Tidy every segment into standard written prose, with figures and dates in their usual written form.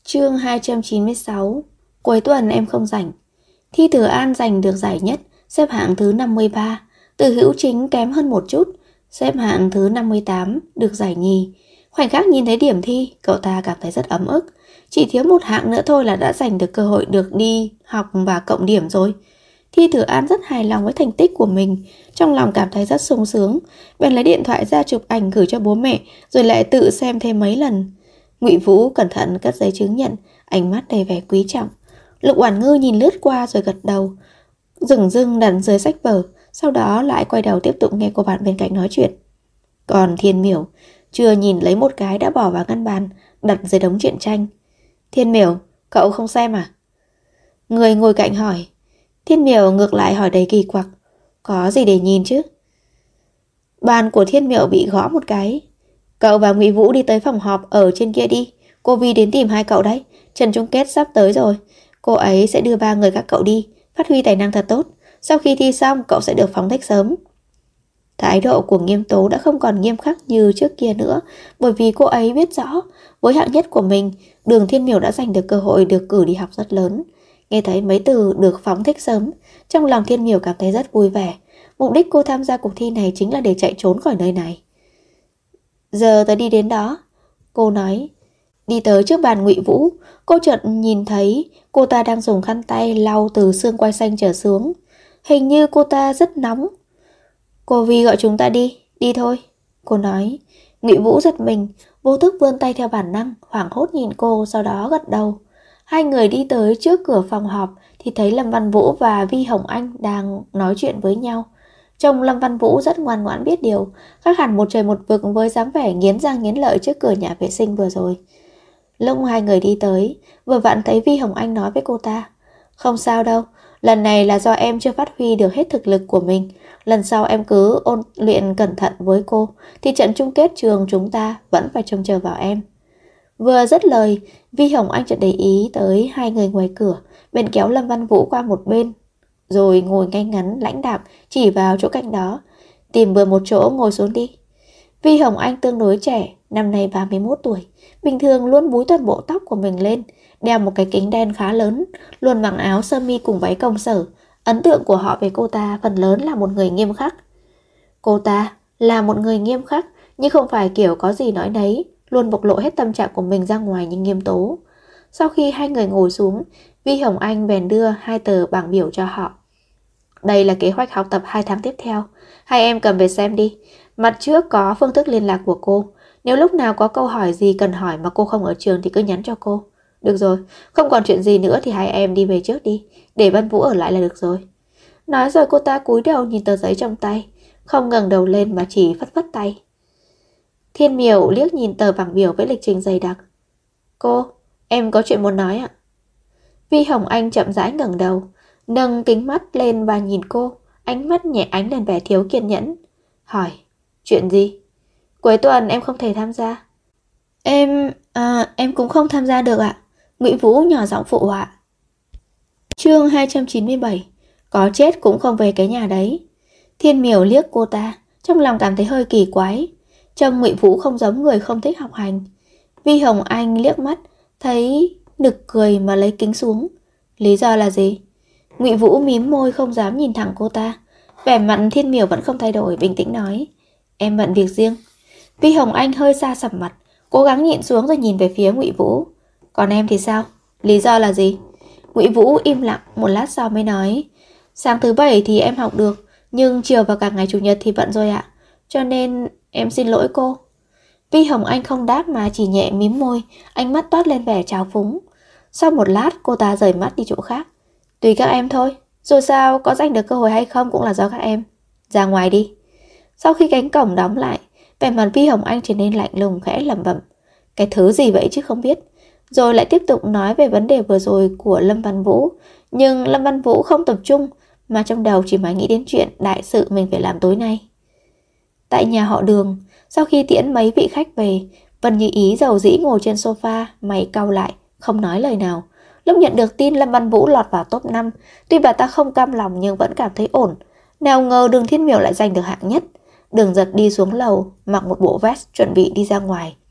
Chương 296. Cuối tuần em không rảnh. Thi Từ An giành được giải nhất, xếp hạng thứ 53. Từ Hữu Chính kém hơn một chút, xếp hạng thứ 58, được giải nhì. Khoảnh khắc nhìn thấy điểm thi, cậu ta cảm thấy rất ấm ức. Chỉ thiếu một hạng nữa thôi là đã giành được cơ hội được đi học và cộng điểm rồi. Thi Từ An rất hài lòng với thành tích của mình, trong lòng cảm thấy rất sung sướng. Bèn lấy điện thoại ra chụp ảnh gửi cho bố mẹ, rồi lại tự xem thêm mấy lần. Ngụy Vũ cẩn thận cất giấy chứng nhận, ánh mắt đầy vẻ quý trọng. Lục Oản Ngư nhìn lướt qua rồi gật đầu, dửng dưng đặt dưới sách vở, sau đó lại quay đầu tiếp tục nghe cô bạn bên cạnh nói chuyện. Còn Thiên Miểu chưa nhìn lấy một cái đã bỏ vào ngăn bàn, đặt dưới đống truyện tranh. Thiên Miểu, cậu không xem à? Người ngồi cạnh hỏi. Thiên Miểu ngược lại hỏi đầy kỳ quặc. Có gì để nhìn chứ? Bàn của Thiên Miểu bị gõ một cái. Cậu và Ngụy Vũ đi tới phòng họp ở trên kia đi. Cô Vi đến tìm hai cậu đấy. Trận chung kết sắp tới rồi. Cô ấy sẽ đưa ba người các cậu đi, phát huy tài năng thật tốt. Sau khi thi xong, cậu sẽ được phóng thích sớm. Thái độ của Nghiêm Tố đã không còn nghiêm khắc như trước kia nữa, bởi vì cô ấy biết rõ, với hạng nhất của mình, Đường Thiên Miểu đã giành được cơ hội được cử đi học rất lớn. Nghe thấy mấy từ được phóng thích sớm, trong lòng Thiên Miểu cảm thấy rất vui vẻ. Mục đích cô tham gia cuộc thi này chính là để chạy trốn khỏi nơi này. Giờ tớ đi đến đó, cô nói. Đi tới trước bàn Ngụy Vũ, cô chợt nhìn thấy cô ta đang dùng khăn tay lau từ xương quai xanh trở xuống. Hình như cô ta rất nóng. Cô Vi gọi chúng ta đi, đi thôi, cô nói. Ngụy Vũ giật mình, vô thức vươn tay theo bản năng, hoảng hốt nhìn cô, sau đó gật đầu. Hai người đi tới trước cửa phòng họp thì thấy Lâm Văn Vũ và Vi Hồng Anh đang nói chuyện với nhau. Trông Lâm Văn Vũ rất ngoan ngoãn biết điều, khác hẳn một trời một vực với dáng vẻ nghiến răng nghiến lợi trước cửa nhà vệ sinh vừa rồi. Lúc hai người đi tới, vừa vặn thấy Vi Hồng Anh nói với cô ta. Không sao đâu, lần này là do em chưa phát huy được hết thực lực của mình. Lần sau em cứ ôn luyện cẩn thận với cô, thì trận chung kết trường chúng ta vẫn phải trông chờ vào em. Vừa dứt lời, Vi Hồng Anh chợt để ý tới hai người ngoài cửa, bèn kéo Lâm Văn Vũ qua một bên, rồi ngồi ngay ngắn lãnh đạm chỉ vào chỗ cạnh đó. Tìm bừa một chỗ ngồi xuống đi. Vi Hồng Anh tương đối trẻ, năm nay 31 tuổi, bình thường luôn búi toàn bộ tóc của mình lên, đeo một cái kính đen khá lớn, luôn mặc áo sơ mi cùng váy công sở. Ấn tượng của họ về cô ta phần lớn là một người nghiêm khắc. Cô ta là một người nghiêm khắc, nhưng không phải kiểu có gì nói nấy, luôn bộc lộ hết tâm trạng của mình ra ngoài như Nghiêm Tố. Sau khi hai người ngồi xuống, Vi Hồng Anh bèn đưa hai tờ bảng biểu cho họ. Đây là kế hoạch học tập 2 tháng tiếp theo, hai em cầm về xem đi. Mặt trước có phương thức liên lạc của cô. Nếu lúc nào có câu hỏi gì cần hỏi mà cô không ở trường thì cứ nhắn cho cô. Được rồi, không còn chuyện gì nữa thì hai em đi về trước đi, để Văn Vũ ở lại là được rồi. Nói rồi cô ta cúi đầu nhìn tờ giấy trong tay, không ngẩng đầu lên mà chỉ phất phất tay. Thiên Miểu liếc nhìn tờ bảng biểu với lịch trình dày đặc. Cô, em có chuyện muốn nói ạ. Vi Hồng Anh chậm rãi ngẩng đầu, nâng kính mắt lên và nhìn cô, ánh mắt nhẹ ánh lên vẻ thiếu kiên nhẫn. Hỏi, chuyện gì? Cuối tuần em không thể tham gia. Em cũng không tham gia được ạ. Ngụy Vũ nhỏ giọng phụ họa. Chương 297. Có chết cũng không về cái nhà đấy. Thiên Miểu liếc cô ta, trong lòng cảm thấy hơi kỳ quái. Trông Ngụy Vũ không giống người không thích học hành. Vi Hồng Anh liếc mắt, thấy nực cười mà lấy kính xuống. Lý do là gì? Ngụy Vũ mím môi không dám nhìn thẳng cô ta. Vẻ mặt Thiên Miểu vẫn không thay đổi, bình tĩnh nói. Em bận việc riêng. Vi Hồng Anh hơi xa sầm mặt, cố gắng nhịn xuống rồi nhìn về phía Ngụy Vũ. Còn em thì sao? Lý do là gì? Ngụy Vũ im lặng một lát sau mới nói. Sáng thứ Bảy thì em học được, nhưng chiều và cả ngày Chủ nhật thì bận rồi ạ. Cho nên em xin lỗi cô. Vi Hồng Anh không đáp mà chỉ nhẹ mím môi, ánh mắt toát lên vẻ trào phúng. Sau một lát cô ta rời mắt đi chỗ khác. Tùy các em thôi, dù sao có giành được cơ hội hay không cũng là do các em. Ra ngoài đi. Sau khi cánh cổng đóng lại, vẻ mặt Vi Hồng Anh trở nên lạnh lùng, khẽ lẩm bẩm. Cái thứ gì vậy chứ không biết. Rồi lại tiếp tục nói về vấn đề vừa rồi của Lâm Văn Vũ. Nhưng Lâm Văn Vũ không tập trung, mà trong đầu chỉ mãi nghĩ đến chuyện đại sự mình phải làm tối nay. Tại nhà họ Đường, sau khi tiễn mấy vị khách về, Vân Như Ý dầu dĩ ngồi trên sofa, mày cau lại, không nói lời nào. Lúc nhận được tin Lâm Văn Vũ lọt vào top 5, tuy bà ta không cam lòng nhưng vẫn cảm thấy ổn. Nào ngờ Đường Thiên Miểu lại giành được hạng nhất. Đường Giật đi xuống lầu, mặc một bộ vest chuẩn bị đi ra ngoài.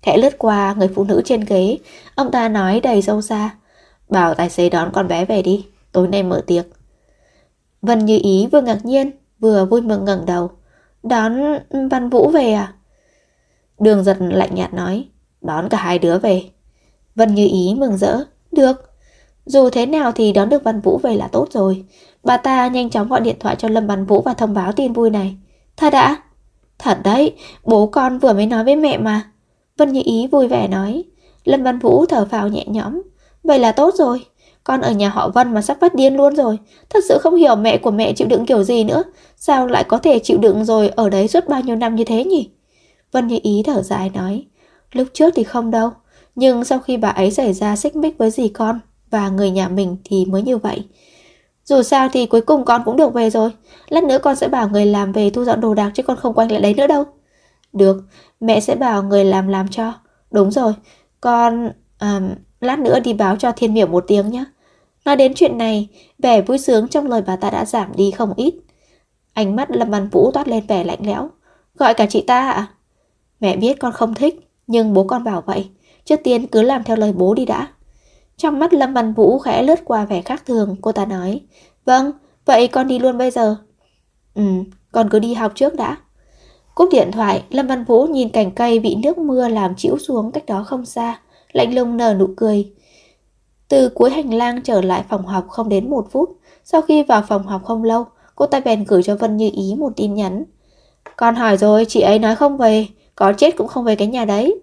Khẽ lướt qua người phụ nữ trên ghế, ông ta nói đầy sâu xa: bảo tài xế đón con bé về đi, tối nay mở tiệc. Vân Như Ý vừa ngạc nhiên vừa vui mừng ngẩng đầu. Đón Văn Vũ về à? Đường Giật lạnh nhạt nói: đón cả hai đứa về. Vân Như Ý mừng rỡ: được. Dù thế nào thì đón được Văn Vũ về là tốt rồi. Bà ta nhanh chóng gọi điện thoại cho Lâm Văn Vũ và thông báo tin vui này. Thật đã? Thật đấy, bố con vừa mới nói với mẹ mà. Vân Như Ý vui vẻ nói. Lâm Văn Vũ thở phào nhẹ nhõm. Vậy là tốt rồi. Con ở nhà họ Vân mà sắp phát điên luôn rồi. Thật sự không hiểu mẹ của mẹ chịu đựng kiểu gì nữa. Sao lại có thể chịu đựng rồi ở đấy suốt bao nhiêu năm như thế nhỉ? Vân Như Ý thở dài nói. Lúc trước thì không đâu. Nhưng sau khi bà ấy xảy ra xích mích với dì con và người nhà mình thì mới như vậy. Dù sao thì cuối cùng con cũng được về rồi. Lát nữa con sẽ bảo người làm về thu dọn đồ đạc chứ con không quanh lại đấy nữa đâu. Được, mẹ sẽ bảo người làm cho. Đúng rồi, con lát nữa đi báo cho Thiên Miểu một tiếng nhé. Nói đến chuyện này, vẻ vui sướng trong lời bà ta đã giảm đi không ít. Ánh mắt Lâm Văn Vũ toát lên vẻ lạnh lẽo. Gọi cả chị ta ạ? Mẹ biết con không thích, nhưng bố con bảo vậy. Trước tiên cứ làm theo lời bố đi đã. Trong mắt Lâm Văn Vũ khẽ lướt qua vẻ khác thường, cô ta nói. Vâng, vậy con đi luôn bây giờ. Con cứ đi học trước đã. Cúp điện thoại, Lâm Văn Vũ nhìn cành cây bị nước mưa làm trĩu xuống cách đó không xa, lạnh lùng nở nụ cười. Từ cuối hành lang trở lại phòng học không đến 1 phút. Sau khi vào phòng học không lâu, cô ta bèn gửi cho Vân Như Ý một tin nhắn. Con hỏi rồi, chị ấy nói không về, có chết cũng không về cái nhà đấy.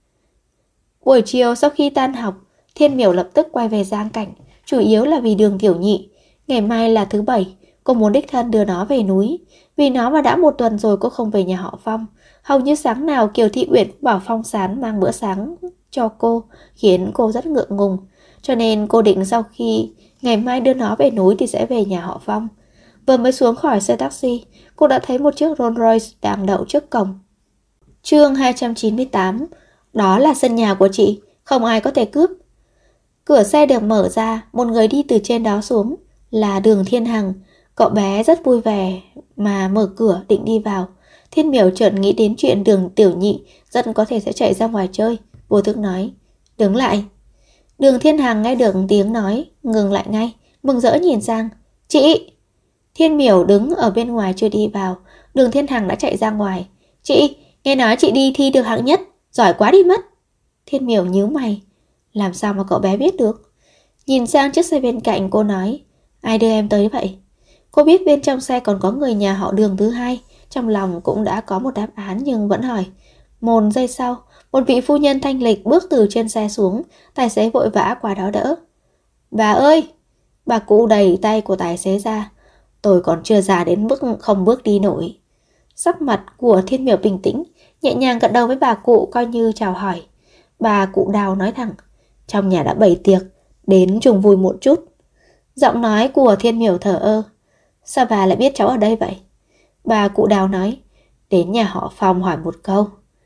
Buổi chiều sau khi tan học, Thiên Miểu lập tức quay về Giang Cảnh, chủ yếu là vì Đường Tiểu Nhị. Ngày mai là thứ Bảy, cô muốn đích thân đưa nó về núi. Vì nó mà đã 1 tuần rồi cô không về nhà họ Phong. Hầu như sáng nào Kiều Thị Uyển cũng bảo Phong Sán mang bữa sáng cho cô, khiến cô rất ngượng ngùng. Cho nên cô định sau khi ngày mai đưa nó về núi thì sẽ về nhà họ Phong. Vừa mới xuống khỏi xe taxi, cô đã thấy một chiếc Rolls Royce đang đậu trước cổng. Chương 298. Đó là sân nhà của chị, không ai có thể cướp. Cửa xe được mở ra, một người đi từ trên đó xuống, là Đường Thiên Hằng. Cậu bé rất vui vẻ mà mở cửa định đi vào. Thiên Miểu chợt nghĩ đến chuyện Đường Tiểu Nhị rất có thể sẽ chạy ra ngoài chơi, vô thức nói. Đứng lại. Đường Thiên Hằng nghe được tiếng nói, ngừng lại ngay, mừng rỡ nhìn sang. Chị! Thiên Miểu đứng ở bên ngoài chưa đi vào, Đường Thiên Hằng đã chạy ra ngoài. Chị, nghe nói chị đi thi được hạng nhất, giỏi quá đi mất. Thiên Miểu nhíu mày. Làm sao mà cậu bé biết được? Nhìn sang chiếc xe bên cạnh, cô nói. Ai đưa em tới vậy? Cô biết bên trong xe còn có người nhà họ Đường thứ hai. Trong lòng cũng đã có một đáp án nhưng vẫn hỏi. 1 giây sau, một vị phu nhân thanh lịch bước từ trên xe xuống. Tài xế vội vã qua đó đỡ. Bà ơi! Bà cụ đẩy tay của tài xế ra. Tôi còn chưa già đến mức không bước đi nổi. Sắc mặt của Thiên Miểu bình tĩnh, nhẹ nhàng gật đầu với bà cụ coi như chào hỏi. Bà cụ Đào nói thẳng. Trong nhà đã bày tiệc, đến chung vui một chút. Giọng nói của Thiên Miểu thờ ơ. Sao bà lại biết cháu ở đây vậy? Bà cụ Đào nói. Đến nhà họ Phong hỏi một câu.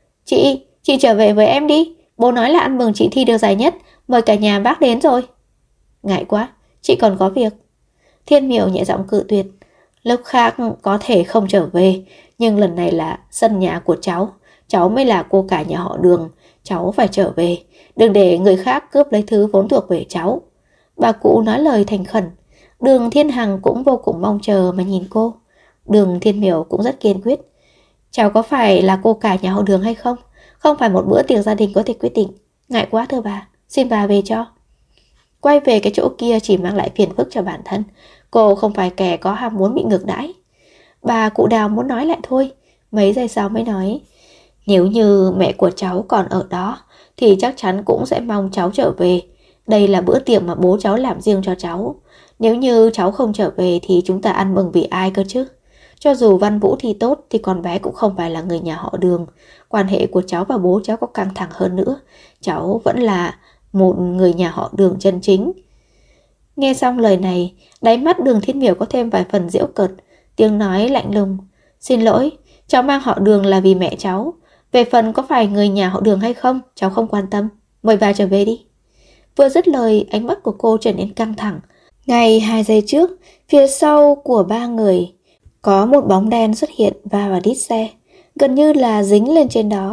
Chị trở về với em đi. Bố nói là ăn mừng chị thi được giải nhất, mời cả nhà bác đến rồi. Ngại quá, chị còn có việc. Thiên Miểu nhẹ giọng cự tuyệt. Lúc khác có thể không trở về, nhưng lần này là sân nhà của cháu. Cháu mới là cô cả nhà họ Đường. Cháu phải trở về. Đừng để người khác cướp lấy thứ vốn thuộc về cháu. Bà cụ nói lời thành khẩn. Đường Thiên Hằng cũng vô cùng mong chờ mà nhìn cô. Đường Thiên Miểu cũng rất kiên quyết. Cháu có phải là cô cả nhà họ Đường hay không? Không phải một bữa tiệc gia đình có thể quyết định. Ngại quá thưa bà, xin bà về cho. Quay về cái chỗ kia chỉ mang lại phiền phức cho bản thân. Cô không phải kẻ có ham muốn bị ngược đãi. Bà cụ Đào muốn nói lại thôi. Mấy giây sau mới nói. Nếu như mẹ của cháu còn ở đó thì chắc chắn cũng sẽ mong cháu trở về. Đây là bữa tiệc mà bố cháu làm riêng cho cháu. Nếu như cháu không trở về thì chúng ta ăn mừng vì ai cơ chứ? Cho dù Văn Vũ thi tốt thì con bé cũng không phải là người nhà họ Đường. Quan hệ của cháu và bố cháu có căng thẳng hơn nữa, cháu vẫn là một người nhà họ Đường chân chính. Nghe xong lời này, đáy mắt Đường Thiên Miểu có thêm vài phần giễu cợt, tiếng nói lạnh lùng. Xin lỗi, cháu mang họ Đường là vì mẹ cháu. Về phần có phải người nhà họ Đường hay không, cháu không quan tâm. Mời bà trở về đi. Vừa dứt lời, ánh mắt của cô trở nên căng thẳng. Ngay 2 giây trước, phía sau của 3 người có một bóng đen xuất hiện va vào đít xe, gần như là dính lên trên đó.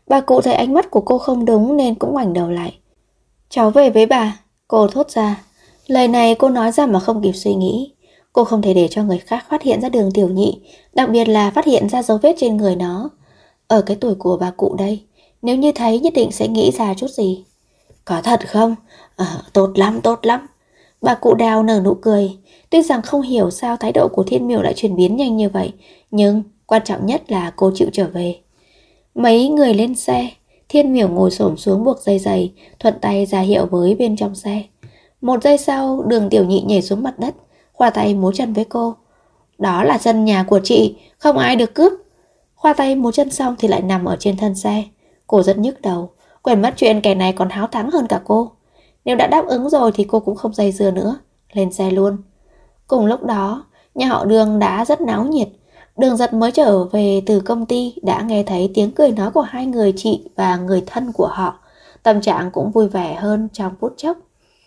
Bà cụ thấy ánh mắt của cô không đúng nên cũng ngoảnh đầu lại. Cháu về với bà, cô thốt ra. Lời này cô nói ra mà không kịp suy nghĩ. Cô không thể để cho người khác phát hiện ra Đường Tiểu Nhị, đặc biệt là phát hiện ra dấu vết trên người nó. Ở cái tuổi của bà cụ đây, nếu như thấy nhất định sẽ nghĩ ra chút gì. Có thật không? Tốt lắm, tốt lắm. Bà cụ Đào nở nụ cười. Tuy rằng không hiểu sao thái độ của Thiên Miểu lại chuyển biến nhanh như vậy, nhưng quan trọng nhất là cô chịu trở về. Mấy người lên xe, Thiên Miểu ngồi xổm xuống buộc dây giày, thuận tay ra hiệu với bên trong xe. Một giây sau, Đường Tiểu Nhị nhảy xuống mặt đất, khoa tay múa chân với cô. Đó là sân nhà của chị, không ai được cướp. Khoa tay múa chân xong thì lại nằm ở trên thân xe. Cô rất nhức đầu, quên mất chuyện kẻ này còn háo thắng hơn cả cô. Nếu đã đáp ứng rồi thì cô cũng không dây dưa nữa, lên xe luôn. Cùng lúc đó, nhà họ Đường đã rất náo nhiệt. Đường Giật mới trở về từ công ty đã nghe thấy tiếng cười nói của hai người chị và người thân của họ. Tâm trạng cũng vui vẻ hơn trong phút chốc.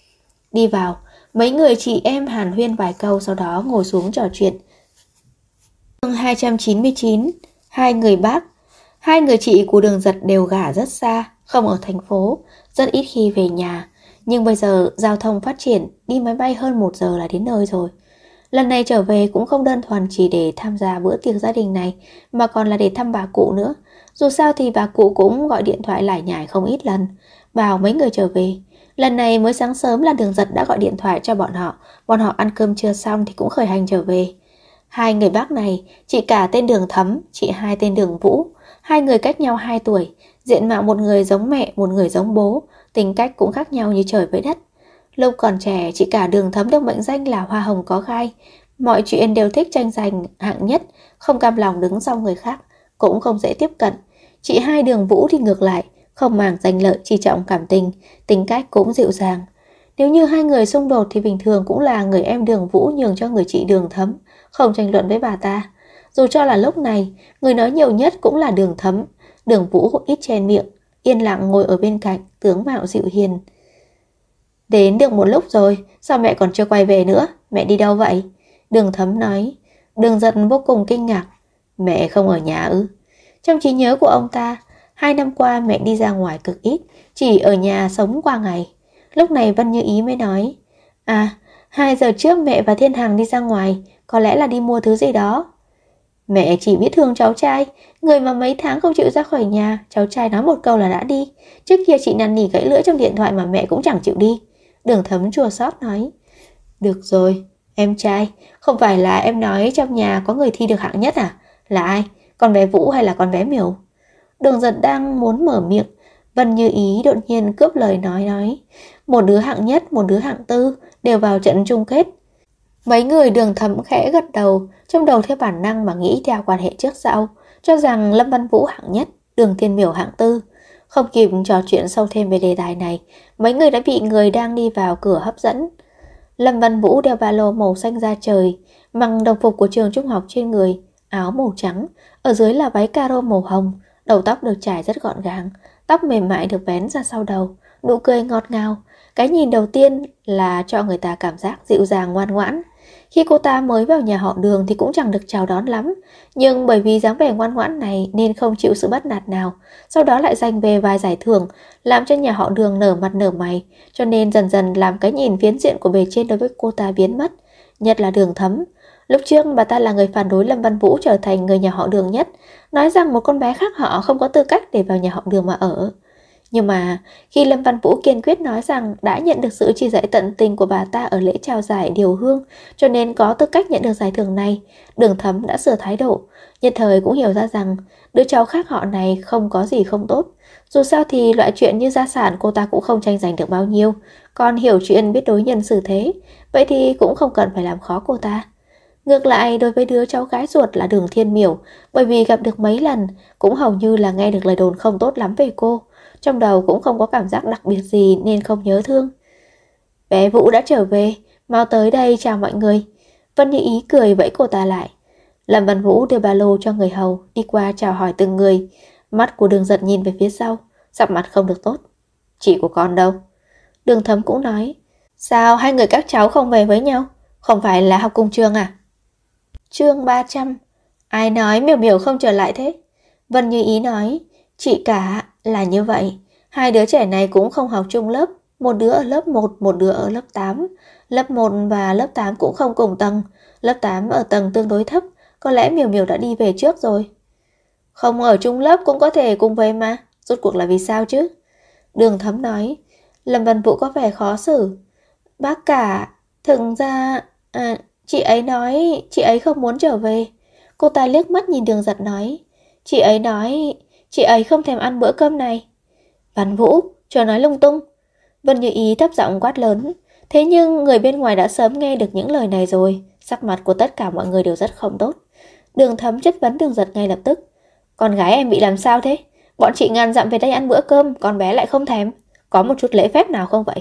Đi vào, mấy người chị em hàn huyên vài câu, sau đó ngồi xuống trò chuyện. Chương 299, hai người bác. Hai người chị của Đường Giật đều gả rất xa, không ở thành phố, rất ít khi về nhà. Nhưng bây giờ giao thông phát triển, đi máy bay hơn 1 giờ là đến nơi rồi. Lần này trở về cũng không đơn thuần chỉ để tham gia bữa tiệc gia đình này, mà còn là để thăm bà cụ nữa. Dù sao thì bà cụ cũng gọi điện thoại lải nhải không ít lần, bảo mấy người trở về. Lần này mới sáng sớm là Đường Giật đã gọi điện thoại cho bọn họ ăn cơm trưa xong thì cũng khởi hành trở về. Hai người bác này, chị cả tên Đường Thấm, chị hai tên Đường Vũ. Hai người cách nhau 2 tuổi, diện mạo một người giống mẹ, một người giống bố, tính cách cũng khác nhau như trời với đất. Lúc còn trẻ, chị cả Đường Thấm được mệnh danh là hoa hồng có gai. Mọi chuyện đều thích tranh giành hạng nhất, không cam lòng đứng sau người khác, cũng không dễ tiếp cận. Chị hai Đường Vũ thì ngược lại, không màng danh lợi, chỉ trọng cảm tình, tính cách cũng dịu dàng. Nếu như hai người xung đột thì bình thường cũng là người em Đường Vũ nhường cho người chị Đường Thấm, không tranh luận với bà ta. Dù cho là lúc này, người nói nhiều nhất cũng là Đường Thấm. Đường Vũ ít chen miệng, yên lặng ngồi ở bên cạnh, tướng mạo dịu hiền. Đến được một lúc rồi, sao mẹ còn chưa quay về nữa? Mẹ đi đâu vậy? Đường Thấm nói. Đường Giật vô cùng kinh ngạc. Mẹ không ở nhà ư? Trong trí nhớ của ông ta, 2 năm qua mẹ đi ra ngoài cực ít, chỉ ở nhà sống qua ngày. Lúc này Vân Như Ý mới nói. 2 giờ trước mẹ và Thiên Hằng đi ra ngoài, có lẽ là đi mua thứ gì đó. Mẹ chỉ biết thương cháu trai, người mà mấy tháng không chịu ra khỏi nhà, cháu trai nói một câu là đã đi. Trước kia chị năn nỉ gãy lưỡi trong điện thoại mà mẹ cũng chẳng chịu đi. Đường Thấm chua xót nói. Được rồi, em trai, không phải là em nói trong nhà có người thi được hạng nhất à? Là ai? Con bé Vũ hay là con bé Miểu? Đường Giật đang muốn mở miệng, Vân Như Ý đột nhiên cướp lời nói. Một đứa hạng nhất, một đứa hạng tư, đều vào trận chung kết. Mấy người Đường Thấm khẽ gật đầu, trong đầu theo bản năng mà nghĩ theo quan hệ trước sau, cho rằng Lâm Văn Vũ hạng nhất, Đường Thiên Miểu hạng tư. Không kịp trò chuyện sâu thêm về đề tài này, mấy người đã bị người đang đi vào cửa hấp dẫn. Lâm Văn Vũ đeo ba lô màu xanh da trời, mặc đồng phục của trường trung học trên người, áo màu trắng, ở dưới là váy caro màu hồng, đầu tóc được trải rất gọn gàng, tóc mềm mại được vén ra sau đầu, nụ cười ngọt ngào. Cái nhìn đầu tiên là cho người ta cảm giác dịu dàng ngoan ngoãn. Khi cô ta mới vào nhà họ Đường thì cũng chẳng được chào đón lắm, nhưng bởi vì dáng vẻ ngoan ngoãn này nên không chịu sự bắt nạt nào. Sau đó lại giành về vài giải thưởng, làm cho nhà họ Đường nở mặt nở mày, cho nên dần dần làm cái nhìn phiến diện của bề trên đối với cô ta biến mất. Nhất là Đường Thấm. Lúc trước bà ta là người phản đối Lâm Văn Vũ trở thành người nhà họ Đường nhất, nói rằng một con bé khác họ không có tư cách để vào nhà họ Đường mà ở. Nhưng mà khi Lâm Văn Vũ kiên quyết nói rằng đã nhận được sự chỉ dạy tận tình của bà ta ở lễ trao giải điều hương, cho nên có tư cách nhận được giải thưởng này, Đường Thấm đã sửa thái độ, nhất thời cũng hiểu ra rằng đứa cháu khác họ này không có gì không tốt. Dù sao thì loại chuyện như gia sản cô ta cũng không tranh giành được bao nhiêu, còn hiểu chuyện biết đối nhân xử thế, vậy thì cũng không cần phải làm khó cô ta. Ngược lại, đối với đứa cháu gái ruột là Đường Thiên Miểu, bởi vì gặp được mấy lần, cũng hầu như là nghe được lời đồn không tốt lắm về cô, trong đầu cũng không có cảm giác đặc biệt gì nên không nhớ thương. Bé Vũ đã trở về, mau tới đây chào mọi người. Vân Như Ý cười vẫy cô ta lại. Lâm Văn Vũ đưa ba lô cho người hầu, đi qua chào hỏi từng người. Mắt của Đường Giật nhìn về phía sau, sắc mặt không được tốt. Chị của con đâu? Đường Thấm cũng nói. Sao hai người các cháu không về với nhau? Không phải là học cùng trường à? Chương 300. Ai nói Miểu Miểu không trở lại thế? Vân Như Ý nói. Chị cả là như vậy. Hai đứa trẻ này cũng không học chung lớp. Một đứa ở lớp 1, một đứa ở lớp 8. Lớp 1 và lớp 8 cũng không cùng tầng. Lớp 8 ở tầng tương đối thấp. Có lẽ Miểu Miểu đã đi về trước rồi. Không ở chung lớp cũng có thể cùng về mà. Rốt cuộc là vì sao chứ? Đường Thấm nói. Lâm Văn Vũ có vẻ khó xử. Bác cả, thực ra... chị ấy nói chị ấy không muốn trở về. Cô ta liếc mắt nhìn Đường Giật nói. Chị ấy nói chị ấy không thèm ăn bữa cơm này. Văn Vũ, chờ nói lung tung. Vân Như Ý thấp giọng quát lớn. Thế nhưng người bên ngoài đã sớm nghe được những lời này rồi. Sắc mặt của tất cả mọi người đều rất không tốt. Đường Thấm chất vấn Đường Giật ngay lập tức. Con gái em bị làm sao thế? Bọn chị ngàn dặm về đây ăn bữa cơm, con bé lại không thèm. Có một chút lễ phép nào không vậy?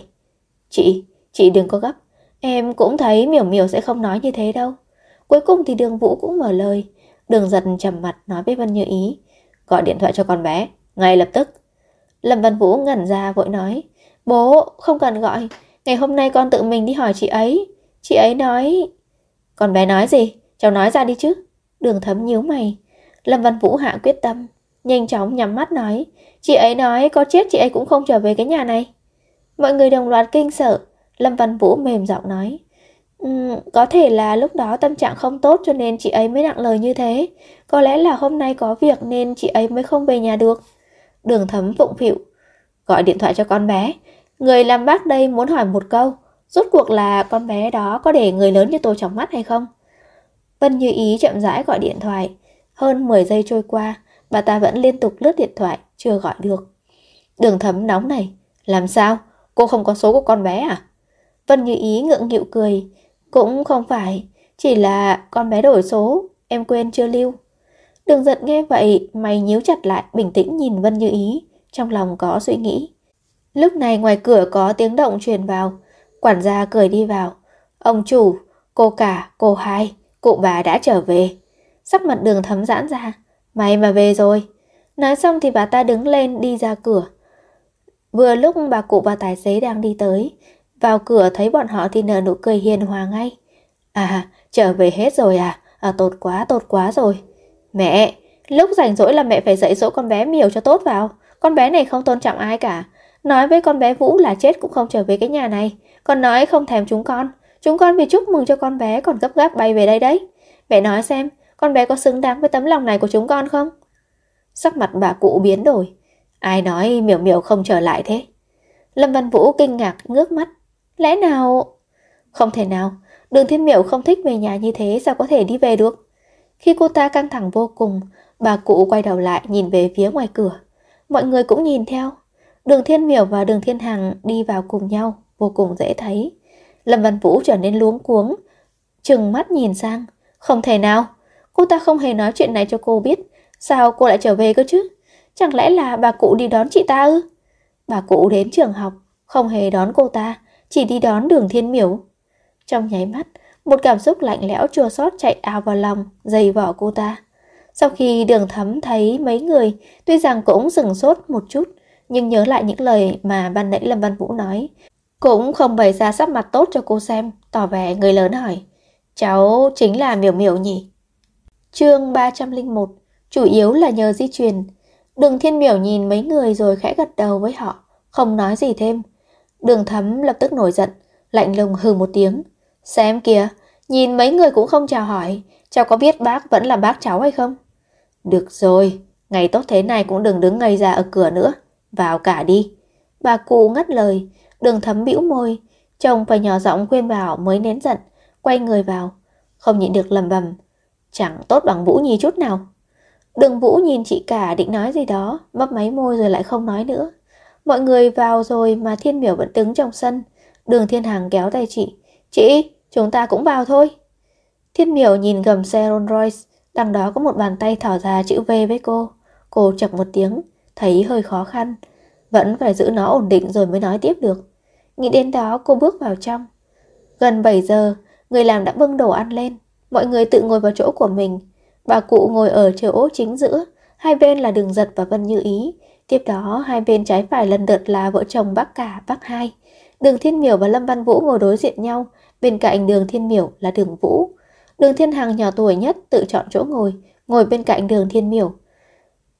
Chị đừng có gấp. Em cũng thấy Miểu Miểu sẽ không nói như thế đâu. Cuối cùng thì Đường Vũ cũng mở lời. Đường Giật trầm mặt nói với Vân Như Ý. Gọi điện thoại cho con bé, ngay lập tức. Lâm Văn Vũ ngẩn ra vội nói. Bố, không cần gọi. Ngày hôm nay con tự mình đi hỏi chị ấy. Chị ấy nói... Con bé nói gì? Cháu nói ra đi chứ. Đường Thấm nhíu mày. Lâm Văn Vũ hạ quyết tâm. Nhanh chóng nhắm mắt nói. Chị ấy nói có chết chị ấy cũng không trở về cái nhà này. Mọi người đồng loạt kinh sợ. Lâm Văn Vũ mềm giọng nói. Có thể là lúc đó tâm trạng không tốt cho nên chị ấy mới nặng lời như thế. Có lẽ là hôm nay có việc nên chị ấy mới không về nhà được. Đường Thấm phụng phịu. Gọi điện thoại cho con bé. Người làm bác đây muốn hỏi một câu. Rốt cuộc là con bé đó có để người lớn như tôi trong mắt hay không? Vân Như Ý chậm rãi gọi điện thoại. Hơn 10 giây trôi qua, bà ta vẫn liên tục lướt điện thoại, chưa gọi được. Đường Thấm nóng này. Làm sao? Cô không có số của con bé à? Vân Như Ý ngượng nghịu cười. Cũng không phải, chỉ là con bé đổi số, em quên chưa lưu. Đường Giật nghe vậy, mày nhíu chặt lại, bình tĩnh nhìn Vân Như Ý, trong lòng có suy nghĩ. Lúc này ngoài cửa có tiếng động truyền vào, quản gia cười đi vào. Ông chủ, cô cả, cô hai, cụ bà đã trở về. Sắc mặt Đường Thấm giãn ra. Mày mà về rồi. Nói xong thì bà ta đứng lên đi ra cửa. Vừa lúc bà cụ và tài xế đang đi tới, vào cửa thấy bọn họ thì nở nụ cười hiền hòa ngay. À, trở về hết rồi à? Tốt quá rồi. Mẹ, lúc rảnh rỗi là mẹ phải dạy dỗ con bé Miểu cho tốt vào. Con bé này không tôn trọng ai cả. Nói với con bé Vũ là chết cũng không trở về cái nhà này. Còn nói không thèm chúng con. Chúng con vì chúc mừng cho con bé còn gấp gáp bay về đây đấy. Mẹ nói xem, con bé có xứng đáng với tấm lòng này của chúng con không? Sắc mặt bà cụ biến đổi. Ai nói Miểu Miểu không trở lại thế? Lâm Văn Vũ kinh ngạc ngước mắt. Lẽ nào... Không thể nào, Đường Thiên Miểu không thích về nhà như thế sao có thể đi về được? Khi cô ta căng thẳng vô cùng, bà cụ quay đầu lại nhìn về phía ngoài cửa. Mọi người cũng nhìn theo. Đường Thiên Miểu và Đường Thiên Hằng đi vào cùng nhau, vô cùng dễ thấy. Lâm Văn Vũ trở nên luống cuống, trừng mắt nhìn sang. Không thể nào, cô ta không hề nói chuyện này cho cô biết. Sao cô lại trở về cơ chứ? Chẳng lẽ là bà cụ đi đón chị ta ư? Bà cụ đến trường học, không hề đón cô ta, chỉ đi đón Đường Thiên Miểu. Trong nháy mắt, một cảm xúc lạnh lẽo chua xót chạy ào vào lòng, dày vỏ cô ta. Sau khi Đường Thấm thấy mấy người, tuy rằng cũng sửng sốt một chút, nhưng nhớ lại những lời mà ban nãy Lâm Văn Vũ nói, cũng không bày ra sắc mặt tốt cho cô xem, tỏ vẻ người lớn hỏi. Cháu chính là Miểu Miểu nhỉ? Chương 301, chủ yếu là nhờ di truyền. Đường Thiên Miểu nhìn mấy người rồi khẽ gật đầu với họ, không nói gì thêm. Đường Thấm lập tức nổi giận, lạnh lùng hừ một tiếng. Xem kìa, nhìn mấy người cũng không chào hỏi, cháu có biết bác vẫn là bác cháu hay không? Được rồi, ngày tốt thế này cũng đừng đứng ngây ra ở cửa nữa, vào cả đi. Bà cụ ngắt lời. Đường Thấm bĩu môi, chồng phải nhỏ giọng khuyên bảo mới nén giận, quay người vào, không nhịn được lầm bầm. Chẳng tốt bằng Vũ Nhi chút nào. Đường Vũ nhìn chị cả định nói gì đó, mấp máy môi rồi lại không nói nữa. Mọi người vào rồi mà Thiên Miểu vẫn đứng trong sân. Đường Thiên Hằng kéo tay chị. Chị, chúng ta cũng vào thôi. Thiên Miểu nhìn gầm xe Rolls Royce, đằng đó có một bàn tay thỏ ra chữ V với cô. Cô chọc một tiếng, thấy hơi khó khăn. Vẫn phải giữ nó ổn định rồi mới nói tiếp được. Nghĩ đến đó cô bước vào trong. Gần 7 giờ, người làm đã bưng đồ ăn lên. Mọi người tự ngồi vào chỗ của mình. Bà cụ ngồi ở chỗ chính giữa, hai bên là Đường Giật và Vân Như Ý. Tiếp đó hai bên trái phải lần lượt là vợ chồng bác cả, bác hai. Đường Thiên Miểu và Lâm Văn Vũ ngồi đối diện nhau. Bên cạnh Đường Thiên Miểu là Đường Vũ. Đường Thiên Hằng nhỏ tuổi nhất tự chọn chỗ ngồi bên cạnh Đường Thiên Miểu.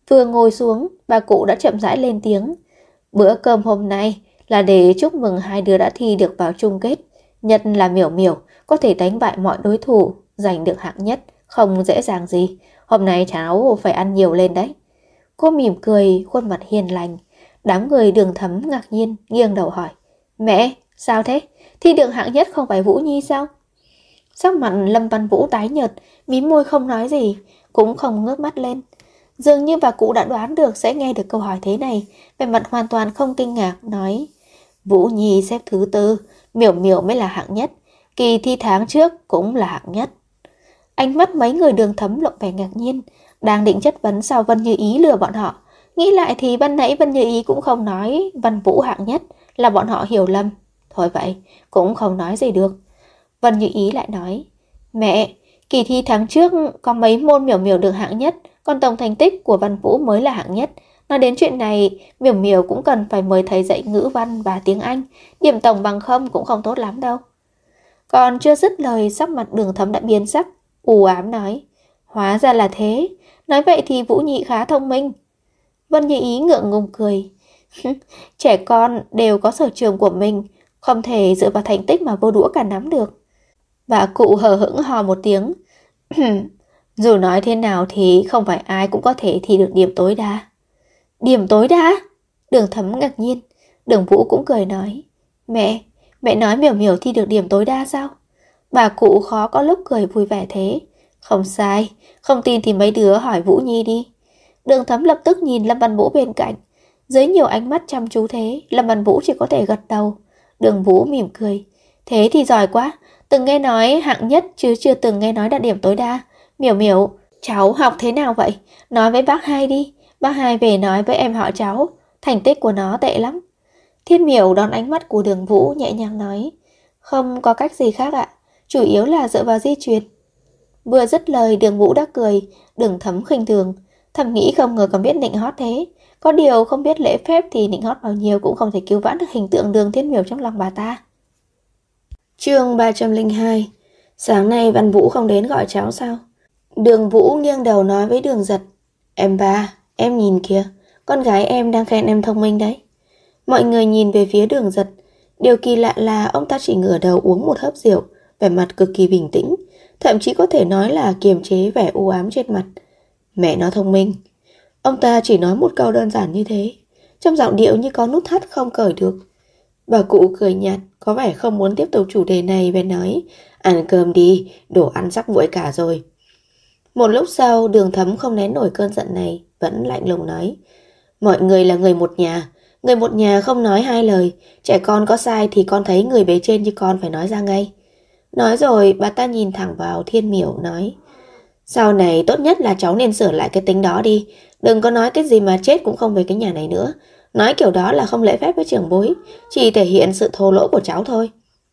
Vừa ngồi xuống, bà cụ đã chậm rãi lên tiếng. Bữa cơm hôm nay là để chúc mừng hai đứa đã thi được vào chung kết. Nhất là Miểu Miểu có thể đánh bại mọi đối thủ, giành được hạng nhất, không dễ dàng gì. Hôm nay cháu phải ăn nhiều lên đấy. Cô mỉm cười, khuôn mặt hiền lành. Đám người Đường Thấm ngạc nhiên, nghiêng đầu hỏi. Mẹ, sao thế? Thi được hạng nhất không phải Vũ Nhi sao? Sắc mặt Lâm Văn Vũ tái nhợt, mím môi không nói gì, cũng không ngước mắt lên. Dường như bà cụ đã đoán được sẽ nghe được câu hỏi thế này, vẻ mặt hoàn toàn không kinh ngạc, nói. Vũ Nhi xếp thứ 4, Miểu Miểu mới là hạng nhất, kỳ thi tháng trước cũng là hạng nhất. Ánh mắt mấy người Đường Thấm lộ vẻ ngạc nhiên, đang định chất vấn sao Vân Như Ý lừa bọn họ. Nghĩ lại thì ban nãy Vân Như Ý cũng không nói Văn Vũ hạng nhất, là bọn họ hiểu lầm. Thôi vậy, cũng không nói gì được. Vân Như Ý lại nói, mẹ, kỳ thi tháng trước có mấy môn Miểu Miểu được hạng nhất, còn tổng thành tích của Văn Vũ mới là hạng nhất. Nói đến chuyện này, Miểu Miểu cũng cần phải mời thầy dạy ngữ văn và tiếng Anh, điểm tổng bằng không cũng không tốt lắm đâu. Còn chưa dứt lời, sắc mặt Đường Thấm đã biến sắc, u ám nói, hóa ra là thế, nói vậy thì Vũ Nhị khá thông minh. Vân Như Ý ngượng ngùng cười. Trẻ con đều có sở trường của mình, không thể dựa vào thành tích mà vô đũa cả nắm được. Bà cụ hờ hững hò một tiếng. Dù nói thế nào thì không phải ai cũng có thể thi được điểm tối đa. Điểm tối đa? Đường Thấm ngạc nhiên. Đường Vũ cũng cười nói. Mẹ nói Miểu Miểu thi được điểm tối đa sao? Bà cụ khó có lúc cười vui vẻ thế. Không sai, không tin thì mấy đứa hỏi Vũ Nhi đi. Đường Thấm lập tức nhìn Lâm Văn Vũ bên cạnh. Dưới nhiều ánh mắt chăm chú thế, Lâm Văn Vũ chỉ có thể gật đầu. Đường Vũ mỉm cười. Thế thì giỏi quá, từng nghe nói hạng nhất chứ chưa từng nghe nói đạt điểm tối đa. Miểu Miểu, cháu học thế nào vậy? Nói với bác hai đi. Bác hai về nói với em họ cháu, thành tích của nó tệ lắm. Thiên Miểu đón ánh mắt của Đường Vũ nhẹ nhàng nói. Không có cách gì khác ạ, chủ yếu là dựa vào di truyền. Vừa dứt lời Đường Vũ đã cười. Đường Thấm khinh thường, thầm nghĩ không ngờ còn biết nịnh hót thế. Có điều không biết lễ phép thì nịnh hót bao nhiêu cũng không thể cứu vãn được hình tượng Đường Thiên Miểu trong lòng bà ta. Chương 302. Sáng nay Văn Vũ không đến gọi cháu sao? Đường Vũ nghiêng đầu nói với Đường Giật. Em ba, em nhìn kìa, con gái em đang khen em thông minh đấy. Mọi người nhìn về phía Đường Giật. Điều kỳ lạ là ông ta chỉ ngửa đầu uống một hớp rượu, vẻ mặt cực kỳ bình tĩnh, thậm chí có thể nói là kiềm chế vẻ u ám trên mặt. Mẹ nó thông minh. Ông ta chỉ nói một câu đơn giản như thế, trong giọng điệu như có nút thắt không cởi được. Bà cụ cười nhạt, có vẻ không muốn tiếp tục chủ đề này, và nói, ăn cơm đi, đồ ăn sắp nguội cả rồi. Một lúc sau, Đường Thấm không nén nổi cơn giận này, vẫn lạnh lùng nói, mọi người là người một nhà không nói hai lời, trẻ con có sai thì con thấy người bề trên như con phải nói ra ngay. Nói rồi bà ta nhìn thẳng vào Thiên Miểu nói, sau này tốt nhất là cháu nên sửa lại cái tính đó đi, đừng có nói cái gì mà chết cũng không về cái nhà này nữa. Nói kiểu đó là không lễ phép với trưởng bối, chỉ thể hiện sự thô lỗ của cháu thôi.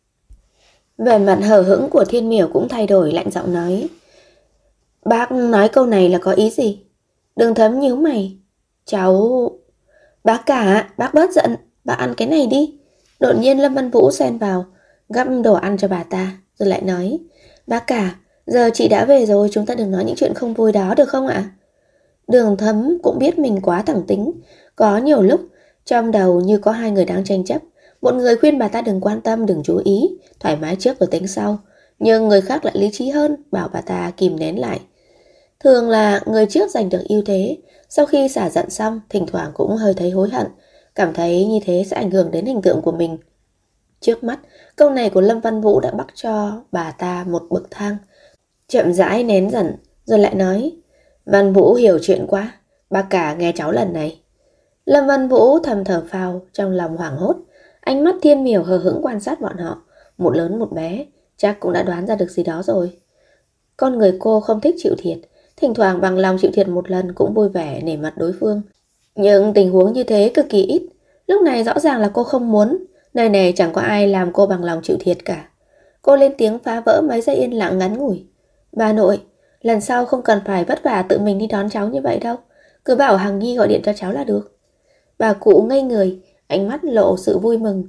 Vẻ mặt hờ hững của Thiên Miểu cũng thay đổi, lạnh giọng nói, bác nói câu này là có ý gì? Đường Thấm nhíu mày. Cháu... Bác cả, bác bớt giận, bác ăn cái này đi. Đột nhiên Lâm Văn Vũ xen vào, gắp đồ ăn cho bà ta, rồi lại nói, bác cả, giờ chị đã về rồi, chúng ta đừng nói những chuyện không vui đó được không ạ? Đường Thấm cũng biết mình quá thẳng tính, có nhiều lúc trong đầu như có hai người đang tranh chấp. Một người khuyên bà ta đừng quan tâm, đừng chú ý, thoải mái trước rồi tính sau. Nhưng người khác lại lý trí hơn, bảo bà ta kìm nén lại. Thường là người trước giành được ưu thế, sau khi xả giận xong, thỉnh thoảng cũng hơi thấy hối hận, cảm thấy như thế sẽ ảnh hưởng đến hình tượng của mình. Trước mắt, câu này của Lâm Văn Vũ đã bắt cho bà ta một bậc thang. Chậm rãi nén giận, rồi lại nói, Văn Vũ hiểu chuyện quá, bác cả nghe cháu lần này. Lâm Văn Vũ thầm thở phào, trong lòng hoảng hốt. Ánh mắt Thiên Miểu hờ hững quan sát bọn họ, một lớn một bé, chắc cũng đã đoán ra được gì đó rồi. Con người cô không thích chịu thiệt, thỉnh thoảng bằng lòng chịu thiệt một lần cũng vui vẻ nể mặt đối phương. Nhưng tình huống như thế cực kỳ ít. Lúc này rõ ràng là cô không muốn. Nơi này chẳng có ai làm cô bằng lòng chịu thiệt cả. Cô lên tiếng phá vỡ mấy giây yên lặng ngắn ngủi. Bà nội, lần sau không cần phải vất vả tự mình đi đón cháu như vậy đâu, cứ bảo Hằng Nhi gọi điện cho cháu là được. Bà cụ ngây người, ánh mắt lộ sự vui mừng.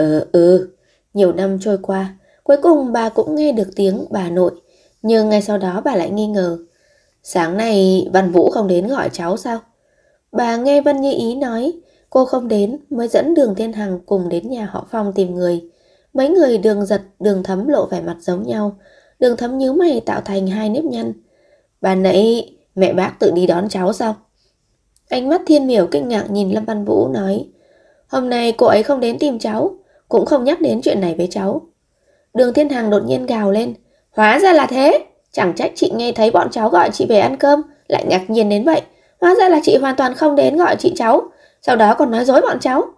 Nhiều năm trôi qua, cuối cùng bà cũng nghe được tiếng bà nội. Nhưng ngay sau đó bà lại nghi ngờ. Sáng nay Văn Vũ không đến gọi cháu sao? Bà nghe Vân Như Ý nói cô không đến mới dẫn Đường Thiên Hằng cùng đến nhà họ Phong tìm người. Mấy người Đường Giật, Đường Thấm lộ vẻ mặt giống nhau. Đường Thấm nhíu mày tạo thành hai nếp nhăn. Bà nãy mẹ bác tự đi đón cháu sao? Ánh mắt Thiên Miểu kinh ngạc nhìn Lâm Văn Vũ nói, hôm nay cô ấy không đến tìm cháu, cũng không nhắc đến chuyện này với cháu. Đường Thiên Hằng đột nhiên gào lên, hóa ra là thế, chẳng trách chị nghe thấy bọn cháu gọi chị về ăn cơm, lại ngạc nhiên đến vậy. Hóa ra là chị hoàn toàn không đến gọi chị cháu, sau đó còn nói dối bọn cháu.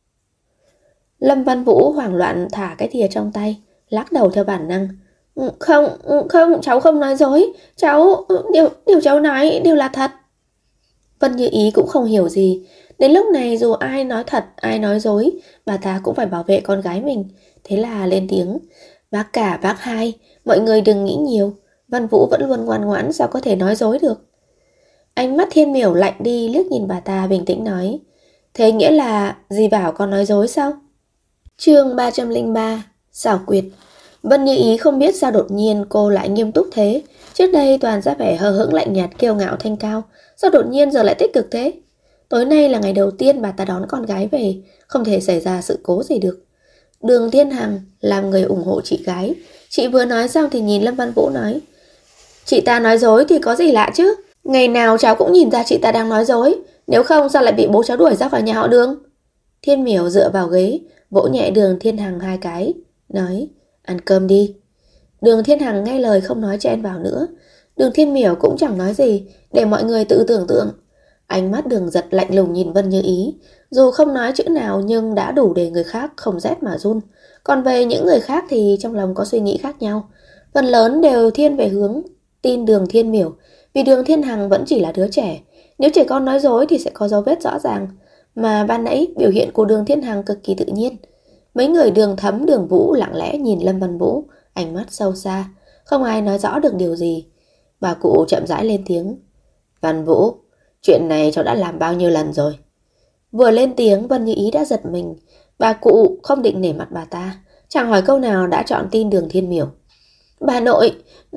Lâm Văn Vũ hoảng loạn thả cái thìa trong tay, lắc đầu theo bản năng. Không, cháu không nói dối, điều cháu nói đều là thật. Vân Như Ý cũng không hiểu gì. Đến lúc này dù ai nói thật, ai nói dối, bà ta cũng phải bảo vệ con gái mình. Thế là lên tiếng, bác cả, bác hai, mọi người đừng nghĩ nhiều. Văn Vũ vẫn luôn ngoan ngoãn, sao có thể nói dối được. Ánh mắt Thiên Miểu lạnh đi, liếc nhìn bà ta bình tĩnh nói, thế nghĩa là dì bảo con nói dối sao? Chương 303, xảo quyệt. Vân Như Ý không biết sao đột nhiên cô lại nghiêm túc thế. Trước đây toàn ra vẻ hờ hững lạnh nhạt kiêu ngạo thanh cao, sao đột nhiên giờ lại tích cực thế? Tối nay là ngày đầu tiên bà ta đón con gái về, không thể xảy ra sự cố gì được. Đường Thiên Hằng làm người ủng hộ chị gái. Chị vừa nói xong thì nhìn Lâm Văn Vũ nói, chị ta nói dối thì có gì lạ chứ? Ngày nào cháu cũng nhìn ra chị ta đang nói dối, nếu không sao lại bị bố cháu đuổi ra khỏi nhà họ Đường? Thiên Miểu dựa vào ghế, vỗ nhẹ Đường Thiên Hằng hai cái, nói, ăn cơm đi. Đường Thiên Hằng nghe lời không nói chen vào nữa. Đường Thiên Miểu cũng chẳng nói gì, để mọi người tự tưởng tượng. Ánh mắt Đường Giật lạnh lùng nhìn Vân Như Ý, dù không nói chữ nào nhưng đã đủ để người khác không rét mà run. Còn về những người khác thì trong lòng có suy nghĩ khác nhau. Phần lớn đều thiên về hướng tin Đường Thiên Miểu, vì Đường Thiên Hằng vẫn chỉ là đứa trẻ. Nếu trẻ con nói dối thì sẽ có dấu vết rõ ràng. Mà ban nãy biểu hiện của Đường Thiên Hằng cực kỳ tự nhiên. Mấy người Đường Thấm, Đường Vũ lặng lẽ nhìn Lâm Văn Vũ, ánh mắt sâu xa, không ai nói rõ được điều gì. Bà cụ chậm rãi lên tiếng, Văn Vũ, chuyện này cháu đã làm bao nhiêu lần rồi? Vừa lên tiếng Vân Như Ý đã giật mình. Bà cụ không định nể mặt bà ta, chẳng hỏi câu nào đã chọn tin Đường Thiên Miểu. Bà nội,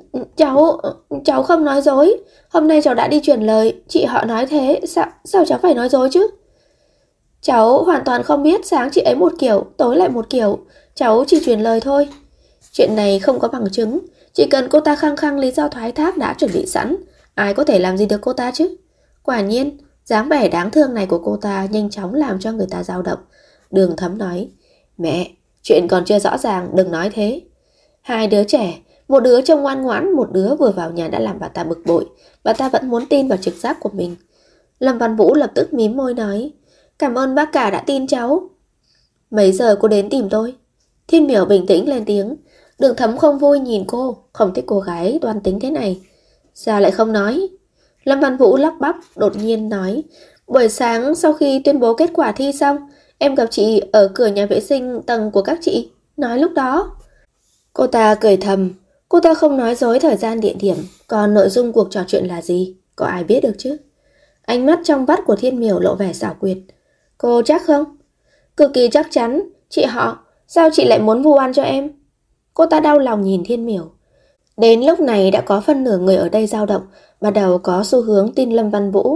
cháu không nói dối. Hôm nay cháu đã đi truyền lời, chị họ nói thế, sao cháu phải nói dối chứ? Cháu hoàn toàn không biết sáng chị ấy một kiểu, tối lại một kiểu. Cháu chỉ truyền lời thôi. Chuyện này không có bằng chứng. Chỉ cần cô ta khăng khăng lý do thoái thác đã chuẩn bị sẵn, ai có thể làm gì được cô ta chứ? Quả nhiên, dáng vẻ đáng thương này của cô ta nhanh chóng làm cho người ta dao động. Đường Thấm nói, mẹ, chuyện còn chưa rõ ràng, đừng nói thế. Hai đứa trẻ, một đứa trông ngoan ngoãn, một đứa vừa vào nhà đã làm bà ta bực bội. Bà ta vẫn muốn tin vào trực giác của mình. Lâm Văn Vũ lập tức mím môi nói, cảm ơn bác cả đã tin cháu. Mấy giờ cô đến tìm tôi? Thiên Miểu bình tĩnh lên tiếng. Đường Thấm không vui nhìn cô, không thích cô gái đoan tính thế này. Sao lại không nói? Lâm Văn Vũ lắp bắp đột nhiên nói, buổi sáng sau khi tuyên bố kết quả thi xong, em gặp chị ở cửa nhà vệ sinh tầng của các chị. Nói lúc đó. Cô ta cười thầm. Cô ta không nói dối thời gian địa điểm, còn nội dung cuộc trò chuyện là gì, có ai biết được chứ? Ánh mắt trong vắt của Thiên Miểu lộ vẻ xảo quyệt. Cô chắc không? Cực kỳ chắc chắn. Chị họ, sao chị lại muốn vu oan cho em? Cô ta đau lòng nhìn Thiên Miểu. Đến lúc này đã có phân nửa người ở đây dao động, bắt đầu có xu hướng tin Lâm Văn Vũ.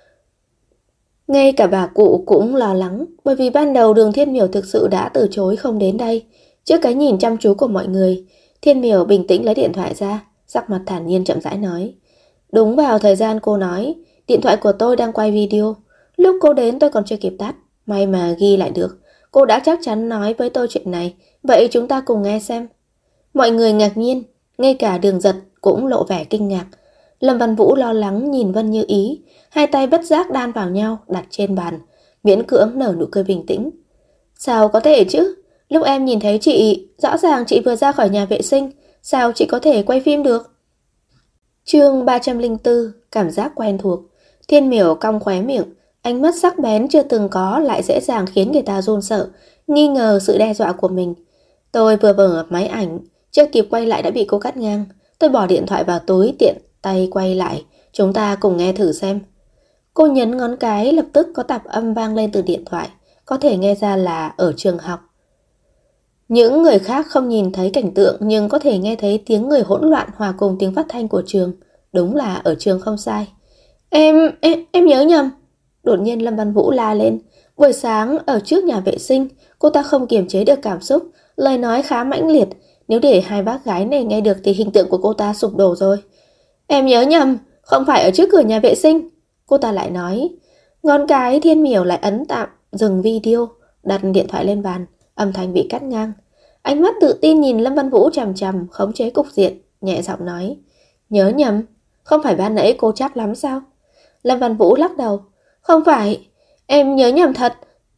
Ngay cả bà cụ cũng lo lắng, bởi vì ban đầu Đường Thiên Miểu thực sự đã từ chối không đến đây. Trước cái nhìn chăm chú của mọi người, Thiên Miểu bình tĩnh lấy điện thoại ra, sắc mặt thản nhiên chậm rãi nói. Đúng vào thời gian cô nói, điện thoại của tôi đang quay video. Lúc cô đến tôi còn chưa kịp tắt, may mà ghi lại được. Cô đã chắc chắn nói với tôi chuyện này, vậy chúng ta cùng nghe xem. Mọi người ngạc nhiên, ngay cả Đường Giật cũng lộ vẻ kinh ngạc. Lâm Văn Vũ lo lắng nhìn Vân Như Ý, hai tay bất giác đan vào nhau đặt trên bàn, miễn cưỡng nở nụ cười bình tĩnh. Sao có thể chứ? Lúc em nhìn thấy chị, rõ ràng chị vừa ra khỏi nhà vệ sinh, sao chị có thể quay phim được? Chương 304, cảm giác quen thuộc. Thiên Miểu cong khóe miệng, ánh mắt sắc bén chưa từng có lại dễ dàng khiến người ta run sợ, nghi ngờ sự đe dọa của mình. Tôi vừa mở máy ảnh, chưa kịp quay lại đã bị cô cắt ngang. Tôi bỏ điện thoại vào túi tiện tay quay lại, chúng ta cùng nghe thử xem. Cô nhấn ngón cái, lập tức có tạp âm vang lên từ điện thoại, có thể nghe ra là ở trường học. Những người khác không nhìn thấy cảnh tượng nhưng có thể nghe thấy tiếng người hỗn loạn hòa cùng tiếng phát thanh của trường. Đúng là ở trường không sai. Em nhớ nhầm. Đột nhiên Lâm Văn Vũ la lên. Buổi sáng ở trước nhà vệ sinh, cô ta không kiềm chế được cảm xúc, lời nói khá mãnh liệt. Nếu để hai bác gái này nghe được thì hình tượng của cô ta sụp đổ rồi. Em nhớ nhầm, không phải ở trước cửa nhà vệ sinh, cô ta lại nói. Ngón cái Thiên Miểu lại ấn tạm dừng video, đặt điện thoại lên bàn, âm thanh bị cắt ngang. Ánh mắt tự tin nhìn Lâm Văn Vũ chằm chằm, khống chế cục diện, nhẹ giọng nói. Nhớ nhầm, không phải ban nãy cô chắc lắm sao? Lâm Văn Vũ lắc đầu. Không phải, em nhớ nhầm thật.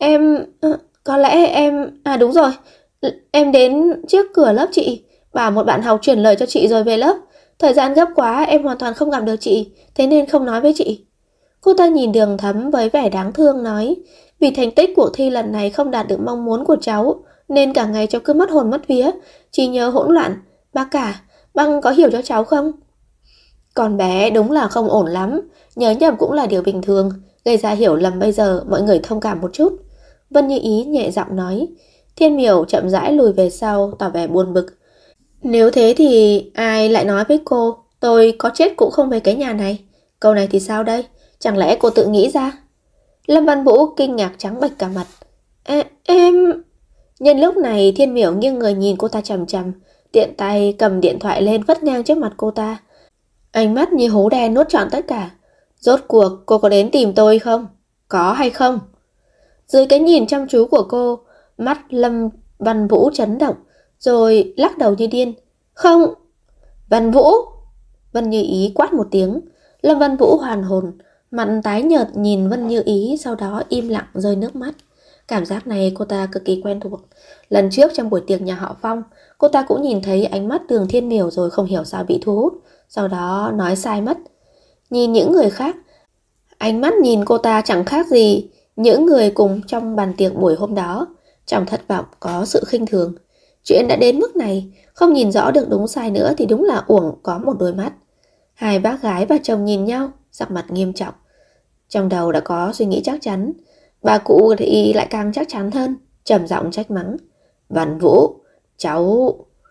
Có lẽ em... À đúng rồi, em đến trước cửa lớp chị, bảo một bạn học chuyển lời cho chị rồi về lớp. Thời gian gấp quá, em hoàn toàn không gặp được chị, thế nên không nói với chị. Cô ta nhìn Đường Thấm với vẻ đáng thương nói. Vì thành tích cuộc thi lần này không đạt được mong muốn của cháu, nên cả ngày cháu cứ mất hồn mất vía, trí nhớ hỗn loạn. Bác cả, bác có hiểu cho cháu không? Con bé đúng là không ổn lắm, nhớ nhầm cũng là điều bình thường, gây ra hiểu lầm bây giờ mọi người thông cảm một chút. Vân Như Ý nhẹ giọng nói. Thiên Miểu chậm rãi lùi về sau, tỏ vẻ buồn bực. Nếu thế thì ai lại nói với cô tôi có chết cũng không về cái nhà này? Câu này thì sao đây? Chẳng lẽ cô tự nghĩ ra? Lâm Văn Vũ kinh ngạc trắng bệch cả mặt. Em... Nhân lúc này Thiên Miểu nghiêng người nhìn cô ta chằm chằm, tiện tay cầm điện thoại lên vất ngang trước mặt cô ta. Ánh mắt như hố đen nuốt trọn tất cả. Rốt cuộc cô có đến tìm tôi không? Có hay không? Dưới cái nhìn chăm chú của cô, mắt Lâm Văn Vũ chấn động, rồi lắc đầu như điên. Không! Văn Vũ! Vân Như Ý quát một tiếng. Lâm Văn Vũ hoàn hồn, mặt tái nhợt nhìn Vân Như Ý, sau đó im lặng rơi nước mắt. Cảm giác này cô ta cực kỳ quen thuộc. Lần trước trong buổi tiệc nhà họ Phong, cô ta cũng nhìn thấy ánh mắt Đường Thiên Miểu rồi không hiểu sao bị thu hút, sau đó nói sai mất. Nhìn những người khác, ánh mắt nhìn cô ta chẳng khác gì những người cùng trong bàn tiệc buổi hôm đó. Trong thất vọng có sự khinh thường. Chuyện đã đến mức này, không nhìn rõ được đúng sai nữa thì đúng là uổng có một đôi mắt. Hai bác gái và chồng nhìn nhau, sắc mặt nghiêm trọng. Trong đầu đã có suy nghĩ chắc chắn. Bà cụ thì lại càng chắc chắn hơn, trầm giọng trách mắng. Văn Vũ, cháu...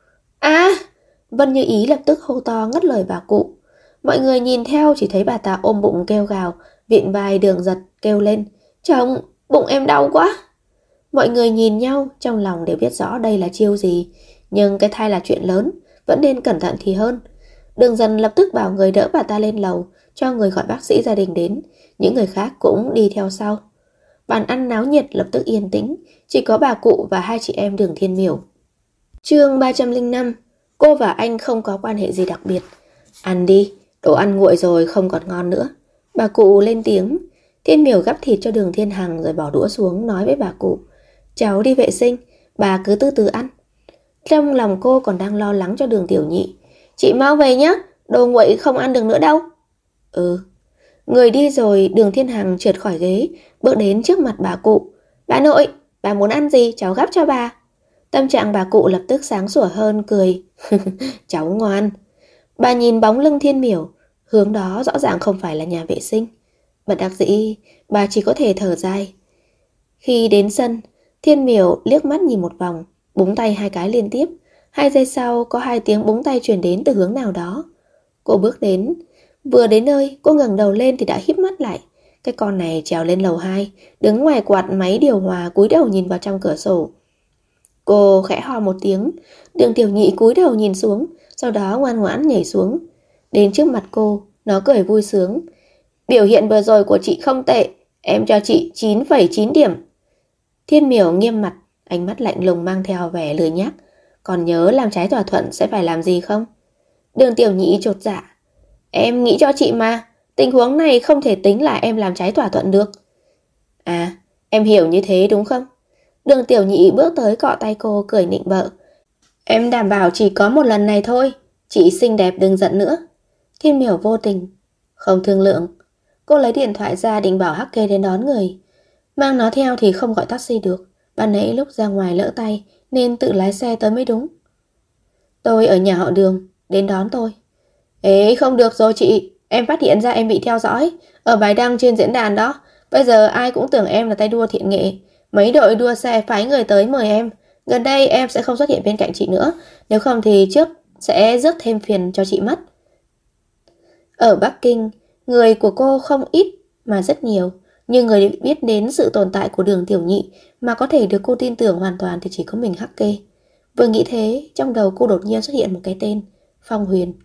Vân Như Ý lập tức hô to ngắt lời bà cụ. Mọi người nhìn theo chỉ thấy bà ta ôm bụng kêu gào, vịn vai Đường Giật kêu lên. Chồng, bụng em đau quá. Mọi người nhìn nhau, trong lòng đều biết rõ đây là chiêu gì. Nhưng cái thai là chuyện lớn, vẫn nên cẩn thận thì hơn. Đường Dần lập tức bảo người đỡ bà ta lên lầu, cho người gọi bác sĩ gia đình đến. Những người khác cũng đi theo sau. Bàn ăn náo nhiệt lập tức yên tĩnh, chỉ có bà cụ và hai chị em Đường Thiên Miểu. Chương 305. Cô và anh không có quan hệ gì đặc biệt. Ăn đi, đồ ăn nguội rồi không còn ngon nữa. Bà cụ lên tiếng. Thiên Miểu gắp thịt cho Đường Thiên Hằng rồi bỏ đũa xuống nói với bà cụ. Cháu đi vệ sinh, bà cứ từ từ ăn. Trong lòng cô còn đang lo lắng cho Đường Tiểu Nhị. Chị mau về nhé, đồ nguội không ăn được nữa đâu. Người đi rồi, Đường Thiên Hằng trượt khỏi ghế, bước đến trước mặt bà cụ. Bà nội, bà muốn ăn gì cháu gắp cho bà. Tâm trạng bà cụ lập tức sáng sủa hơn, cười. Cháu ngoan. Bà nhìn bóng lưng Thiên Miểu, hướng đó rõ ràng không phải là nhà vệ sinh. Bất đắc dĩ, bà chỉ có thể thở dài. Khi đến sân, Thiên Miểu liếc mắt nhìn một vòng, búng tay hai cái liên tiếp. 2 giây sau có 2 tiếng búng tay truyền đến từ hướng nào đó. Cô bước đến. Vừa đến nơi, cô ngẩng đầu lên thì đã híp mắt lại. Cái con này trèo lên lầu 2, đứng ngoài quạt máy điều hòa, cúi đầu nhìn vào trong cửa sổ. Cô khẽ ho một tiếng. Đường Tiểu Nhị cúi đầu nhìn xuống, sau đó ngoan ngoãn nhảy xuống. Đến trước mặt cô, nó cười vui sướng. Biểu hiện vừa rồi của chị không tệ, em cho chị 9,9 điểm. Thiên Miểu nghiêm mặt, ánh mắt lạnh lùng mang theo vẻ lười nhác. Còn nhớ làm trái thỏa thuận sẽ phải làm gì không? Đường Tiểu Nhị chột dạ. Em nghĩ cho chị mà, tình huống này không thể tính là em làm trái thỏa thuận được. À, em hiểu như thế đúng không? Đường Tiểu Nhị bước tới cọ tay cô, cười nịnh bợ. Em đảm bảo chỉ có một lần này thôi, chị xinh đẹp đừng giận nữa. Thiên Miểu vô tình. Không thương lượng. Cô lấy điện thoại ra định bảo Hắc Kê đến đón người. Mang nó theo thì không gọi taxi được. Ban nãy lúc ra ngoài lỡ tay nên tự lái xe tới mới đúng. Tôi ở nhà họ Đường, đến đón tôi. Ê, không được rồi chị, em phát hiện ra em bị theo dõi ở bài đăng trên diễn đàn đó. Bây giờ ai cũng tưởng em là tay đua thiện nghệ. Mấy đội đua xe phái người tới mời em. Gần đây em sẽ không xuất hiện bên cạnh chị nữa, nếu không thì trước sẽ rước thêm phiền cho chị mất. Ở Bắc Kinh, người của cô không ít mà rất nhiều. Nhưng người biết đến sự tồn tại của Đường Tiểu Nhị mà có thể được cô tin tưởng hoàn toàn thì chỉ có mình Hắc Kê. Vừa nghĩ thế, trong đầu cô đột nhiên xuất hiện một cái tên, Phong Huyền.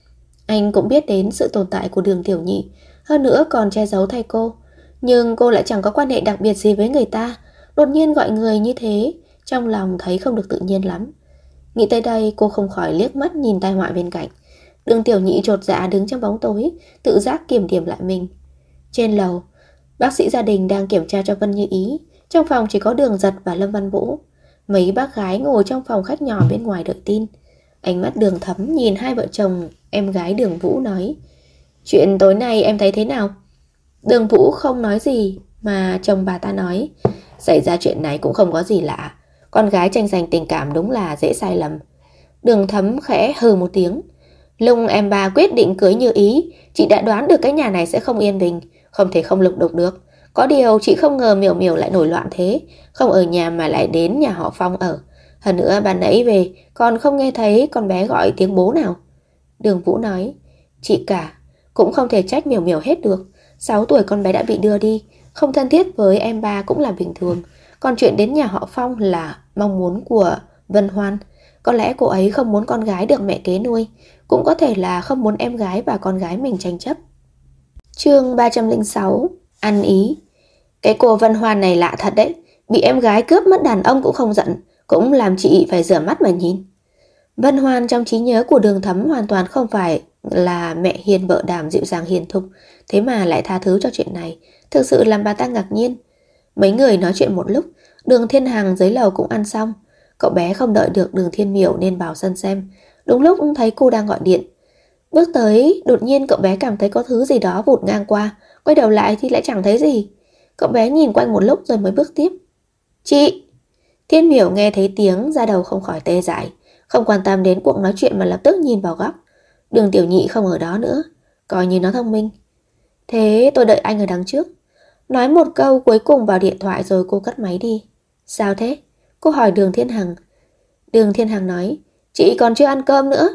Anh cũng biết đến sự tồn tại của Đường Tiểu Nhị, hơn nữa còn che giấu thay cô. Nhưng cô lại chẳng có quan hệ đặc biệt gì với người ta. Đột nhiên gọi người như thế, trong lòng thấy không được tự nhiên lắm. Nghĩ tới đây, cô không khỏi liếc mắt nhìn tai họa bên cạnh. Đường Tiểu Nhị chột dạ đứng trong bóng tối, tự giác kiểm điểm lại mình. Trên lầu, bác sĩ gia đình đang kiểm tra cho Vân Như Ý. Trong phòng chỉ có Đường Giật và Lâm Văn Vũ. Mấy bác gái ngồi trong phòng khách nhỏ bên ngoài đợi tin. Ánh mắt Đường Thấm nhìn hai vợ chồng em gái Đường Vũ nói: chuyện tối nay em thấy thế nào? Đường Vũ không nói gì, mà chồng bà ta nói: xảy ra chuyện này cũng không có gì lạ. Con gái tranh giành tình cảm đúng là dễ sai lầm. Đường Thấm khẽ hừ một tiếng. Lúc em bà quyết định cưới Như Ý, chị đã đoán được cái nhà này sẽ không yên bình, không thể không lục đục được. Có điều chị không ngờ Miểu Miểu lại nổi loạn thế, không ở nhà mà lại đến nhà họ Phong ở. Hơn nữa ban nãy về còn không nghe thấy con bé gọi tiếng bố nào. Đường Vũ nói: chị cả, cũng không thể trách Miểu Miểu hết được. 6 tuổi con bé đã bị đưa đi, không thân thiết với em ba cũng là bình thường. Còn chuyện đến nhà họ Phong là mong muốn của Vân Hoan. Có lẽ cô ấy không muốn con gái được mẹ kế nuôi, cũng có thể là không muốn em gái và con gái mình tranh chấp. Chương 306: Ăn ý. Cái cô Vân Hoan này lạ thật đấy, bị em gái cướp mất đàn ông cũng không giận, cũng làm chị phải rửa mắt mà nhìn. Vân Hoan trong trí nhớ của Đường Thấm hoàn toàn không phải là mẹ hiền vợ đảm dịu dàng hiền thục, thế mà lại tha thứ cho chuyện này, thực sự làm bà ta ngạc nhiên. Mấy người nói chuyện một lúc, Đường Thiên Hằng dưới lầu cũng ăn xong. Cậu bé không đợi được Đường Thiên Miểu nên vào sân xem. Đúng lúc thấy cô đang gọi điện. Bước tới, đột nhiên cậu bé cảm thấy có thứ gì đó vụt ngang qua. Quay đầu lại thì lại chẳng thấy gì. Cậu bé nhìn quanh một lúc rồi mới bước tiếp. Chị! Thiên Miểu nghe thấy tiếng, da đầu không khỏi tê dại. Không quan tâm đến cuộc nói chuyện mà lập tức nhìn vào góc. Đường Tiểu Nhị không ở đó nữa, coi như nó thông minh. Thế tôi đợi anh ở đằng trước. Nói một câu cuối cùng vào điện thoại rồi cô cất máy đi. Sao thế? Cô hỏi Đường Thiên Hằng. Đường Thiên Hằng nói: chị còn chưa ăn cơm nữa.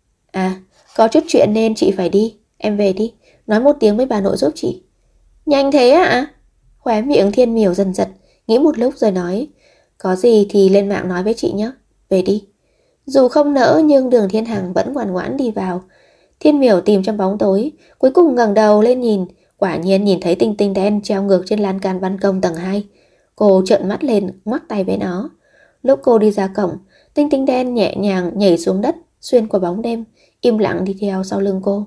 À, có chút chuyện nên chị phải đi. Em về đi, nói một tiếng với bà nội giúp chị. Nhanh thế ạ? Khóe miệng Thiên Miểu dần giật, nghĩ một lúc rồi nói: có gì thì lên mạng nói với chị nhé. Về đi. Dù không nỡ nhưng Đường Thiên Hằng vẫn ngoan ngoãn đi vào. Thiên Miểu tìm trong bóng tối, cuối cùng ngẩng đầu lên nhìn, quả nhiên nhìn thấy tinh tinh đen treo ngược trên lan can ban công tầng 2. Cô trợn mắt lên, ngoắc tay với nó. Lúc cô đi ra cổng, tinh tinh đen nhẹ nhàng nhảy xuống đất, xuyên qua bóng đêm, im lặng đi theo sau lưng cô.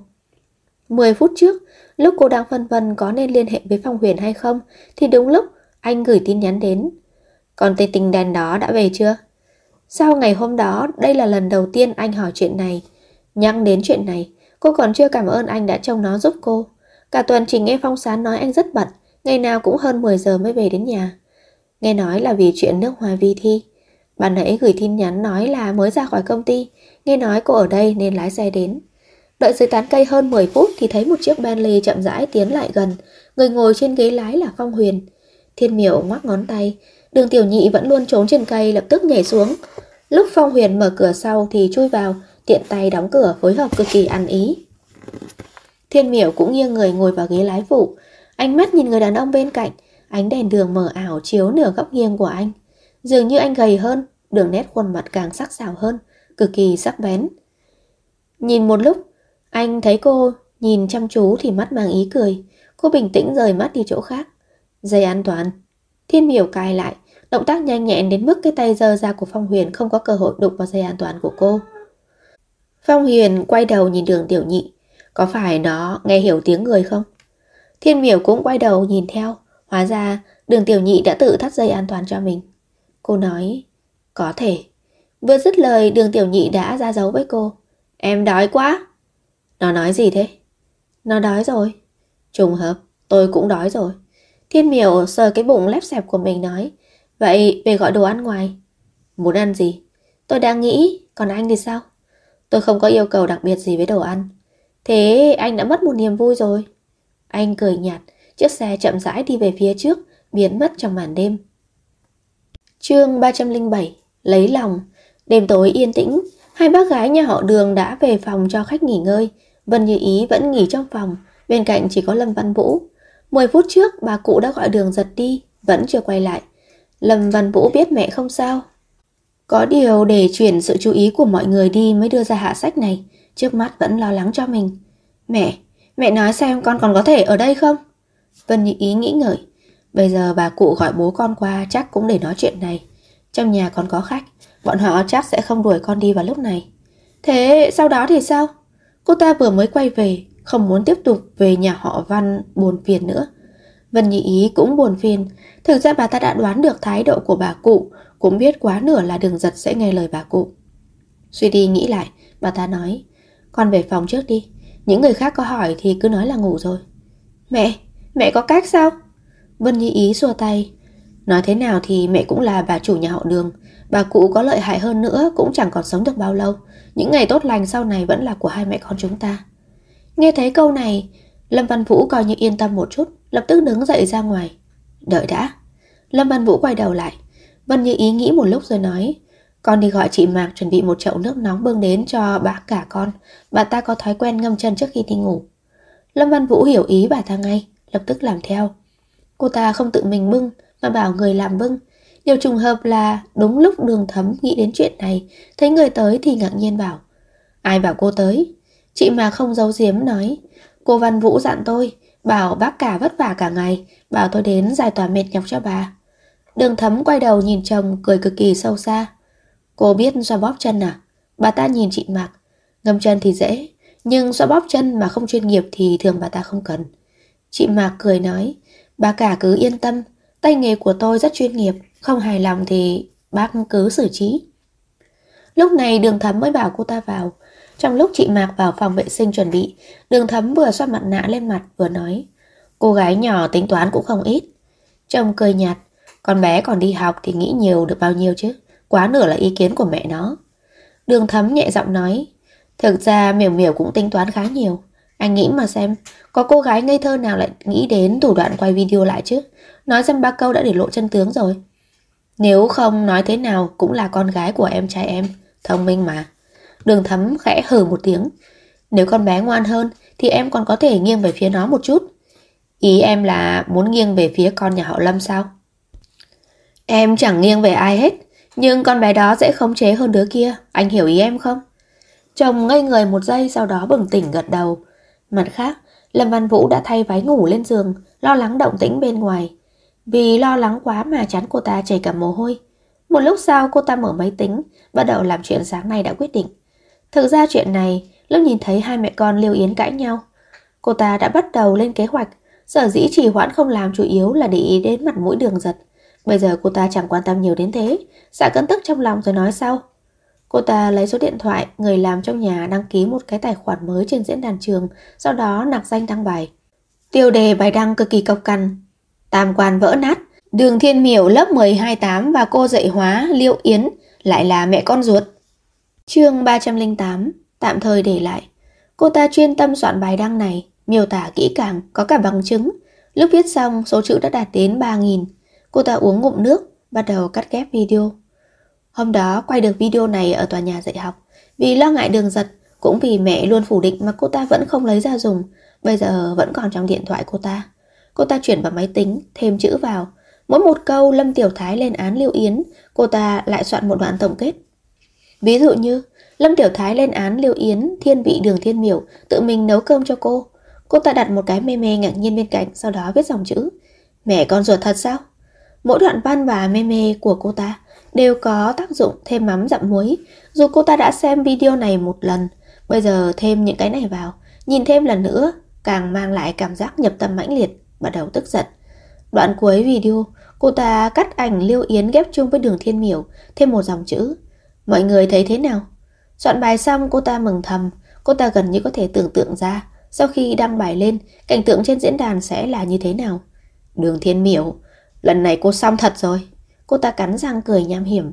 10 phút trước, lúc cô đang phân vân có nên liên hệ với Phong Huyền hay không, thì đúng lúc anh gửi tin nhắn đến. Còn tinh tinh đen đó đã về chưa? Sau ngày hôm đó, đây là lần đầu tiên anh hỏi chuyện này. Nhắc đến chuyện này, cô còn chưa cảm ơn anh đã trông nó giúp cô. Cả tuần chỉ nghe Phong Sán nói anh rất bận, ngày nào cũng hơn 10 giờ mới về đến nhà. Nghe nói là vì chuyện nước hoa vi thi. Bạn nãy gửi tin nhắn nói là mới ra khỏi công ty, nghe nói cô ở đây nên lái xe đến. Đợi dưới tán cây hơn 10 phút thì thấy một chiếc Bentley chậm rãi tiến lại gần. Người ngồi trên ghế lái là Phong Huyền. Thiên Miểu ngoắc ngón tay. Đường Tiểu Nhị vẫn luôn trốn trên cây lập tức nhảy xuống. Lúc Phong Huyền mở cửa sau thì chui vào, tiện tay đóng cửa phối hợp cực kỳ ăn ý. Thiên Miểu cũng nghiêng người ngồi vào ghế lái phụ. Ánh mắt nhìn người đàn ông bên cạnh. Ánh đèn đường mờ ảo chiếu nửa góc nghiêng của anh. Dường như anh gầy hơn, đường nét khuôn mặt càng sắc sảo hơn, cực kỳ sắc bén. Nhìn một lúc, anh thấy cô nhìn chăm chú thì mắt mang ý cười. Cô bình tĩnh rời mắt đi chỗ khác. Dây an toàn. Thiên Miểu cài lại, động tác nhanh nhẹn đến mức cái tay giơ ra của Phong Huyền không có cơ hội đụng vào dây an toàn của cô. Phong Huyền quay đầu nhìn Đường Tiểu Nhị. Có phải nó nghe hiểu tiếng người không? Thiên Miểu cũng quay đầu nhìn theo. Hóa ra Đường Tiểu Nhị đã tự thắt dây an toàn cho mình. Cô nói: có thể. Vừa dứt lời, Đường Tiểu Nhị đã ra dấu với cô. Em đói quá. Nó nói gì thế? Nó đói rồi. Trùng hợp, tôi cũng đói rồi. Thiên Miểu sờ cái bụng lép xẹp của mình nói: vậy về gọi đồ ăn ngoài. Muốn ăn gì? Tôi đang nghĩ, còn anh thì sao? Tôi không có yêu cầu đặc biệt gì với đồ ăn. Thế anh đã mất một niềm vui rồi. Anh cười nhạt, chiếc xe chậm rãi đi về phía trước, biến mất trong màn đêm. Chương 307: Lấy lòng. Đêm tối yên tĩnh, hai bác gái nhà họ Đường đã về phòng cho khách nghỉ ngơi. Vân Như Ý vẫn nghỉ trong phòng, bên cạnh chỉ có Lâm Văn Vũ. 10 phút trước bà cụ đã gọi Đường Giật đi, vẫn chưa quay lại. Lâm Văn Vũ biết mẹ không sao. Có điều để chuyển sự chú ý của mọi người đi mới đưa ra hạ sách này, trước mắt vẫn lo lắng cho mình. Mẹ nói xem con còn có thể ở đây không? Vân Như Ý nghĩ ngợi. Bây giờ bà cụ gọi bố con qua chắc cũng để nói chuyện này. Trong nhà còn có khách, bọn họ chắc sẽ không đuổi con đi vào lúc này. Thế sau đó thì sao? Cô ta vừa mới quay về, không muốn tiếp tục về nhà họ Văn buồn phiền nữa. Vân Như Ý cũng buồn phiền. Thực ra bà ta đã đoán được thái độ của bà cụ, cũng biết quá nửa là Đường Giật sẽ nghe lời bà cụ. Suy đi nghĩ lại, bà ta nói, con về phòng trước đi. Những người khác có hỏi thì cứ nói là ngủ rồi. Mẹ có cách sao? Vân Như Ý xua tay. Nói thế nào thì mẹ cũng là bà chủ nhà họ Đường. Bà cụ có lợi hại hơn nữa cũng chẳng còn sống được bao lâu. Những ngày tốt lành sau này vẫn là của hai mẹ con chúng ta. Nghe thấy câu này, Lâm Văn Vũ coi như yên tâm một chút, lập tức đứng dậy ra ngoài. Đợi đã. Lâm Văn Vũ quay đầu lại. Vân Như Ý nghĩ một lúc rồi nói, con đi gọi chị Mạc chuẩn bị một chậu nước nóng bưng đến cho bà cả con. Bà ta có thói quen ngâm chân trước khi đi ngủ. Lâm Văn Vũ hiểu ý bà ta ngay, lập tức làm theo. Cô ta không tự mình bưng mà bảo người làm bưng. Điều trùng hợp là đúng lúc Đường Thấm nghĩ đến chuyện này, thấy người tới thì ngạc nhiên bảo, ai bảo cô tới? Chị Mạc không giấu giếm nói, cô Văn Vũ dặn tôi, bảo bác cả vất vả cả ngày, bảo tôi đến giải tỏa mệt nhọc cho bà. Đường Thấm quay đầu nhìn chồng cười cực kỳ sâu xa. Cô biết xoa bóp chân à? Bà ta nhìn chị Mạc. Ngâm chân thì dễ, nhưng xoa bóp chân mà không chuyên nghiệp thì thường bà ta không cần. Chị Mạc cười nói, bà cả cứ yên tâm, tay nghề của tôi rất chuyên nghiệp, không hài lòng thì bác cứ xử trí. Lúc này Đường Thấm mới bảo cô ta vào. Trong lúc chị Mạc vào phòng vệ sinh chuẩn bị, Đường Thấm vừa xoa mặt nạ lên mặt vừa nói, cô gái nhỏ tính toán cũng không ít. Chồng cười nhạt, con bé còn đi học thì nghĩ nhiều được bao nhiêu chứ, quá nửa là ý kiến của mẹ nó. Đường Thấm nhẹ giọng nói, thực ra Miểu Miểu cũng tính toán khá nhiều. Anh nghĩ mà xem, có cô gái ngây thơ nào lại nghĩ đến thủ đoạn quay video lại chứ. Nói dăm ba câu đã để lộ chân tướng rồi. Nếu không nói thế nào cũng là con gái của em trai em, thông minh mà. Đường Thấm khẽ hừ một tiếng. Nếu con bé ngoan hơn thì em còn có thể nghiêng về phía nó một chút. Ý em là muốn nghiêng về phía con nhà họ Lâm sao? Em chẳng nghiêng về ai hết, nhưng con bé đó dễ khống chế hơn đứa kia, anh hiểu ý em không? Chồng ngây người một giây, sau đó bừng tỉnh gật đầu. Mặt khác, Lâm Văn Vũ đã thay váy ngủ lên giường, lo lắng động tĩnh bên ngoài. Vì lo lắng quá mà trán cô ta chảy cả mồ hôi. Một lúc sau cô ta mở máy tính, bắt đầu làm chuyện sáng nay đã quyết định. Thực ra chuyện này, lúc nhìn thấy hai mẹ con Liêu Yến cãi nhau, cô ta đã bắt đầu lên kế hoạch. Sở dĩ trì hoãn không làm chủ yếu là để ý đến mặt mũi Đường Giật. Bây giờ cô ta chẳng quan tâm nhiều đến thế, xả cơn tức trong lòng rồi nói sau. Cô ta lấy số điện thoại người làm trong nhà đăng ký một cái tài khoản mới trên diễn đàn trường, sau đó nặc danh đăng bài. Tiêu đề bài đăng cực kỳ cộc cằn. Tam quan vỡ nát, Đường Thiên Miểu lớp 12-8 và cô dạy hóa Liêu Yến lại là mẹ con ruột. Chương 308, tạm thời để lại. Cô ta chuyên tâm soạn bài đăng này, miêu tả kỹ càng, có cả bằng chứng. Lúc viết xong, số chữ đã đạt đến 3.000. Cô ta uống ngụm nước, bắt đầu cắt ghép video. Hôm đó quay được video này ở tòa nhà dạy học. Vì lo ngại Đường Giật, cũng vì mẹ luôn phủ định mà cô ta vẫn không lấy ra dùng. Bây giờ vẫn còn trong điện thoại cô ta. Cô ta chuyển vào máy tính, thêm chữ vào. Mỗi một câu Lâm Tiểu Thái lên án Liêu Yến, cô ta lại soạn một đoạn tổng kết. Ví dụ như Lâm Tiểu Thái lên án Liêu Yến thiên vị Đường Thiên Miểu tự mình nấu cơm cho cô. Cô ta đặt một cái meme ngạc nhiên bên cạnh, sau đó viết dòng chữ mẹ con ruột thật sao? Mỗi đoạn văn và meme của cô ta đều có tác dụng thêm mắm dặm muối. Dù cô ta đã xem video này một lần, bây giờ thêm những cái này vào, nhìn thêm lần nữa, càng mang lại cảm giác nhập tâm mãnh liệt, bắt đầu tức giận. Đoạn cuối video, cô ta cắt ảnh Liêu Yến ghép chung với Đường Thiên Miểu, thêm một dòng chữ. Mọi người thấy thế nào? Soạn bài xong cô ta mừng thầm. Cô ta gần như có thể tưởng tượng ra sau khi đăng bài lên, cảnh tượng trên diễn đàn sẽ là như thế nào. Đường Thiên Miểu, lần này cô xong thật rồi. Cô ta cắn răng cười nham hiểm.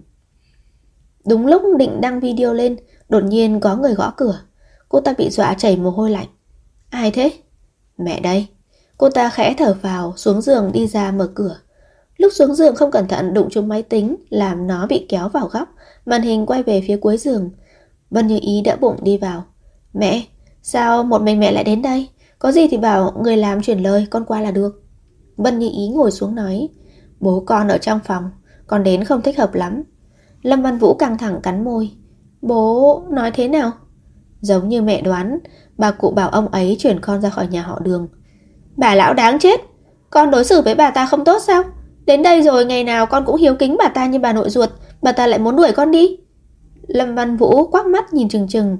Đúng lúc định đăng video lên, đột nhiên có người gõ cửa. Cô ta bị dọa chảy mồ hôi lạnh. Ai thế? Mẹ đây. Cô ta khẽ thở vào, xuống giường đi ra mở cửa. Lúc xuống giường không cẩn thận đụng trúng máy tính, làm nó bị kéo vào góc, màn hình quay về phía cuối giường. Vân Như Ý đỡ bụng đi vào. Mẹ, sao một mình mẹ lại đến đây? Có gì thì bảo người làm chuyển lời, con qua là được. Vân Như Ý ngồi xuống nói, bố con ở trong phòng, con đến không thích hợp lắm. Lâm Văn Vũ căng thẳng cắn môi. Bố nói thế nào? Giống như mẹ đoán, bà cụ bảo ông ấy chuyển con ra khỏi nhà họ Đường. Bà lão đáng chết, con đối xử với bà ta không tốt sao? Đến đây rồi ngày nào con cũng hiếu kính bà ta như bà nội ruột, bà ta lại muốn đuổi con đi. Lâm Văn Vũ quắc mắt nhìn trừng trừng.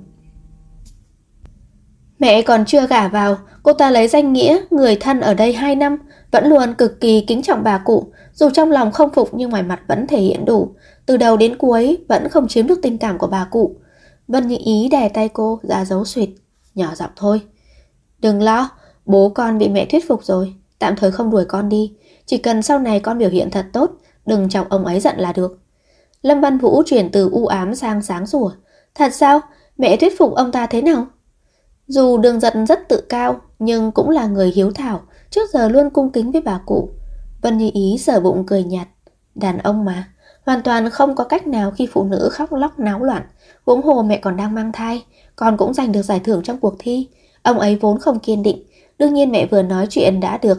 Mẹ còn chưa gả vào, cô ta lấy danh nghĩa người thân ở đây 2 năm, vẫn luôn cực kỳ kính trọng bà cụ, dù trong lòng không phục nhưng ngoài mặt vẫn thể hiện đủ. Từ đầu đến cuối vẫn không chiếm được tình cảm của bà cụ. Vân Như Ý đè tay cô ra dấu suyệt, nhỏ giọng thôi. Đừng lo, bố con bị mẹ thuyết phục rồi, tạm thời không đuổi con đi. Chỉ cần sau này con biểu hiện thật tốt, đừng chọc ông ấy giận là được. Lâm Văn Vũ chuyển từ u ám sang sáng sủa. Thật sao? Mẹ thuyết phục ông ta thế nào? Dù Đường Giật rất tự cao, nhưng cũng là người hiếu thảo, trước giờ luôn cung kính với bà cụ. Vân Như Ý sờ bụng cười nhạt. Đàn ông mà, hoàn toàn không có cách nào khi phụ nữ khóc lóc náo loạn. Huống hồ mẹ còn đang mang thai, con cũng giành được giải thưởng trong cuộc thi. Ông ấy vốn không kiên định, đương nhiên mẹ vừa nói chuyện đã được.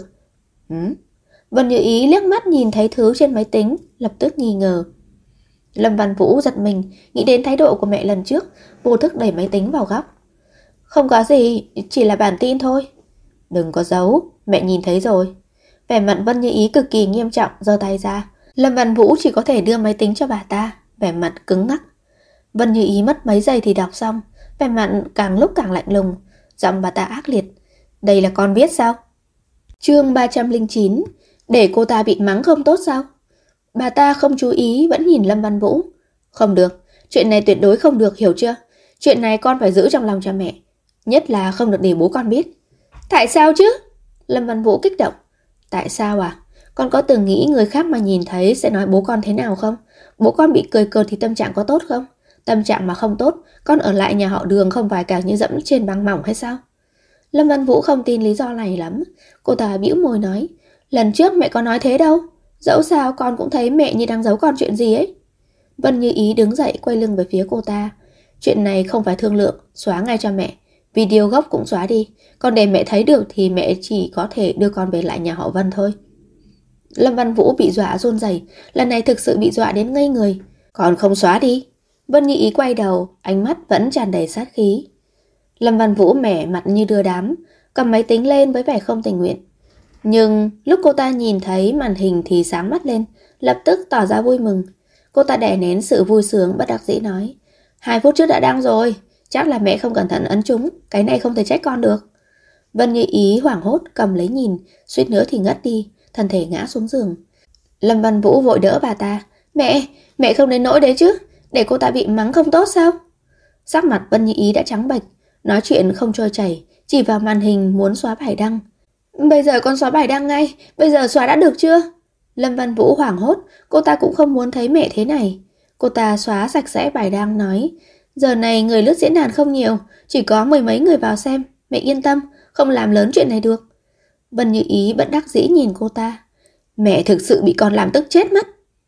Vân Như Ý liếc mắt nhìn thấy thứ trên máy tính, lập tức nghi ngờ. Lâm Văn Vũ giật mình, nghĩ đến thái độ của mẹ lần trước, vô thức đẩy máy tính vào góc. Không có gì, chỉ là bản tin thôi. Đừng có giấu, mẹ nhìn thấy rồi. Vẻ mặt Vân Như Ý cực kỳ nghiêm trọng, giơ tay ra. Lâm Văn Vũ chỉ có thể đưa máy tính cho bà ta, vẻ mặt cứng ngắc. Vân Như Ý mất mấy giây thì đọc xong, vẻ mặt càng lúc càng lạnh lùng, giọng bà ta ác liệt. Đây là con biết sao? Chương 309, để cô ta bị mắng không tốt sao? Bà ta không chú ý, vẫn nhìn Lâm Văn Vũ. Không được, chuyện này tuyệt đối không được, hiểu chưa? Chuyện này con phải giữ trong lòng cho mẹ, nhất là không được để bố con biết. Tại sao chứ? Lâm Văn Vũ kích động. Tại sao à? Con có từng nghĩ người khác mà nhìn thấy sẽ nói bố con thế nào không? Bố con bị cười cợt thì tâm trạng có tốt không? Tâm trạng mà không tốt, con ở lại nhà họ Đường không phải càng như dẫm trên băng mỏng hay sao? Lâm Văn Vũ không tin lý do này lắm. Cô ta bĩu môi nói, lần trước mẹ có nói thế đâu. Dẫu sao con cũng thấy mẹ như đang giấu con chuyện gì ấy. Vân Như Ý đứng dậy quay lưng về phía cô ta. Chuyện này không phải thương lượng, xóa ngay cho mẹ. Video gốc cũng xóa đi. Còn để mẹ thấy được thì mẹ chỉ có thể đưa con về lại nhà họ Vân thôi. Lâm Văn Vũ bị dọa run rẩy, lần này thực sự bị dọa đến ngây người. Còn không xóa đi. Vân Như Ý quay đầu, ánh mắt vẫn tràn đầy sát khí. Lâm Văn Vũ mẻ mặt như đưa đám, cầm máy tính lên với vẻ không tình nguyện. Nhưng lúc cô ta nhìn thấy màn hình thì sáng mắt lên, lập tức tỏ ra vui mừng. Cô ta đè nén sự vui sướng bất đắc dĩ nói, 2 phút trước đã đăng rồi, chắc là mẹ không cẩn thận ấn trúng, cái này không thể trách con được. Vân Như Ý hoảng hốt cầm lấy nhìn, suýt nữa thì ngất đi, thân thể ngã xuống giường. Lâm Văn Vũ vội đỡ bà ta. Mẹ không đến nỗi đấy chứ, để cô ta bị mắng không tốt sao? Sắc mặt Vân Như Ý đã trắng bệch, nói chuyện không trôi chảy, chỉ vào màn hình muốn xóa bài đăng. Bây giờ con xóa bài đăng ngay, bây giờ xóa đã được chưa? Lâm Văn Vũ hoảng hốt, cô ta cũng không muốn thấy mẹ thế này. Cô ta xóa sạch sẽ bài đăng nói, giờ này người lướt diễn đàn không nhiều, chỉ có 10 mấy người vào xem, mẹ yên tâm, không làm lớn chuyện này được. Vân Như Ý bất đắc dĩ nhìn cô ta. Mẹ thực sự bị con làm tức chết mất.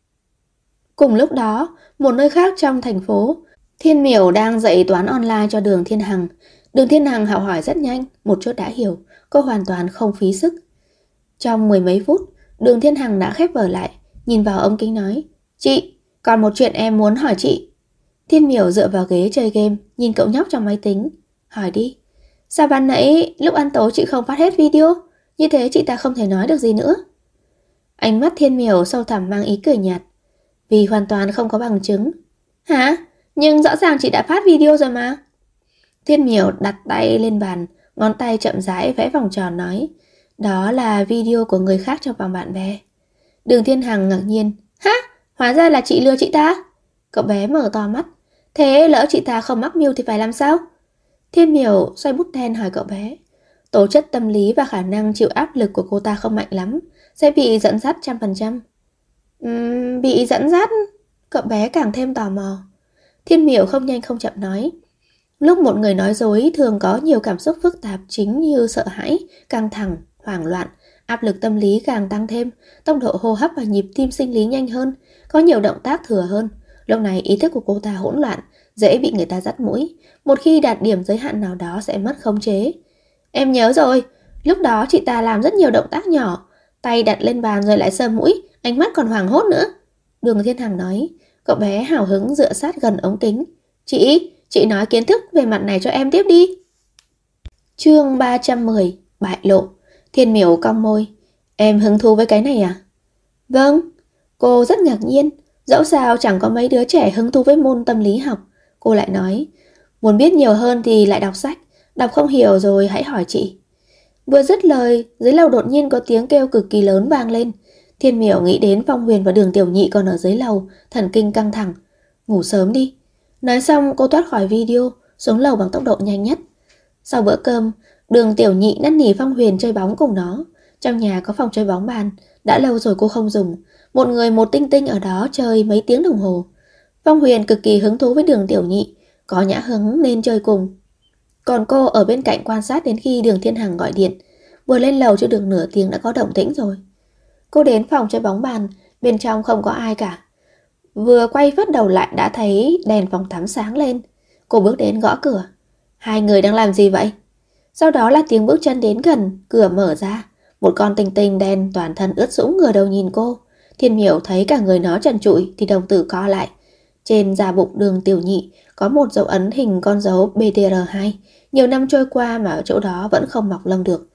Cùng lúc đó, một nơi khác trong thành phố, Thiên Miểu đang dạy toán online cho Đường Thiên Hằng. Đường Thiên Hằng học hỏi rất nhanh, một chút đã hiểu, cô hoàn toàn không phí sức. Trong 10 mấy phút, Đường Thiên Hằng đã khép vở lại, nhìn vào ống kính nói, chị, còn một chuyện em muốn hỏi chị. Thiên Miểu dựa vào ghế chơi game, nhìn cậu nhóc trong máy tính. Hỏi đi. Sao ban nãy lúc ăn tối chị không phát hết video? Như thế chị ta không thể nói được gì nữa. Ánh mắt Thiên Miểu sâu thẳm mang ý cười nhạt. Vì hoàn toàn không có bằng chứng. Hả? Nhưng rõ ràng chị đã phát video rồi mà. Thiên Miểu đặt tay lên bàn, ngón tay chậm rãi vẽ vòng tròn nói, đó là video của người khác trong vòng bạn bè. Đường Thiên Hằng ngạc nhiên. Hả? Hóa ra là chị lừa chị ta? Cậu bé mở to mắt. Thế lỡ chị ta không mắc mưu thì phải làm sao? Thiên Miểu xoay bút đen hỏi cậu bé. Tố chất tâm lý và khả năng chịu áp lực của cô ta không mạnh lắm, sẽ bị dẫn dắt 100%. Bị dẫn dắt? Cậu bé càng thêm tò mò. Thiên Miểu không nhanh không chậm nói. Lúc một người nói dối thường có nhiều cảm xúc phức tạp chính như sợ hãi, căng thẳng, hoảng loạn, áp lực tâm lý càng tăng thêm, tốc độ hô hấp và nhịp tim sinh lý nhanh hơn, có nhiều động tác thừa hơn. Lúc này ý thức của cô ta hỗn loạn, dễ bị người ta dắt mũi, một khi đạt điểm giới hạn nào đó sẽ mất khống chế. Em nhớ rồi, lúc đó chị ta làm rất nhiều động tác nhỏ, tay đặt lên bàn rồi lại sờ mũi, ánh mắt còn hoảng hốt nữa. Đường Thiên Hằng nói. Cậu bé hào hứng dựa sát gần ống kính. Chị nói kiến thức về mặt này cho em tiếp đi. Chương 310, bại lộ. Thiên Miểu cong môi. Em hứng thú với cái này à? Vâng. Cô rất ngạc nhiên. Dẫu sao chẳng có mấy đứa trẻ hứng thú với môn tâm lý học. Cô lại nói. Muốn biết nhiều hơn thì lại đọc sách. Đọc không hiểu rồi hãy hỏi chị. Vừa dứt lời, dưới lầu đột nhiên có tiếng kêu cực kỳ lớn vang lên. Thiên Miểu nghĩ đến Phong Huyền và Đường Tiểu Nhị còn ở dưới lầu, thần kinh căng thẳng. Ngủ sớm đi. Nói xong cô thoát khỏi video, xuống lầu bằng tốc độ nhanh nhất. Sau bữa cơm, Đường Tiểu Nhị năn nỉ Phong Huyền chơi bóng cùng nó. Trong nhà có phòng chơi bóng bàn, đã lâu rồi cô không dùng. Một người một tinh tinh ở đó chơi mấy tiếng đồng hồ. Phong Huyền cực kỳ hứng thú với Đường Tiểu Nhị, có nhã hứng nên chơi cùng. Còn cô ở bên cạnh quan sát đến khi Đường Thiên Hằng gọi điện. Vừa lên lầu chưa được nửa tiếng đã có động tĩnh rồi. Cô đến phòng chơi bóng bàn, bên trong không có ai cả. Vừa quay phát đầu lại đã thấy đèn phòng tắm sáng lên. Cô bước đến gõ cửa. Hai người đang làm gì vậy? Sau đó là tiếng bước chân đến gần, cửa mở ra. Một con tinh tinh đen toàn thân ướt sũng ngửa đầu nhìn cô. Thiên Miểu thấy cả người nó trần trụi thì đồng tử co lại. Trên da bụng Đường Tiểu Nhị có một dấu ấn hình con dấu BTR2. Nhiều năm trôi qua mà ở chỗ đó vẫn không mọc lông được.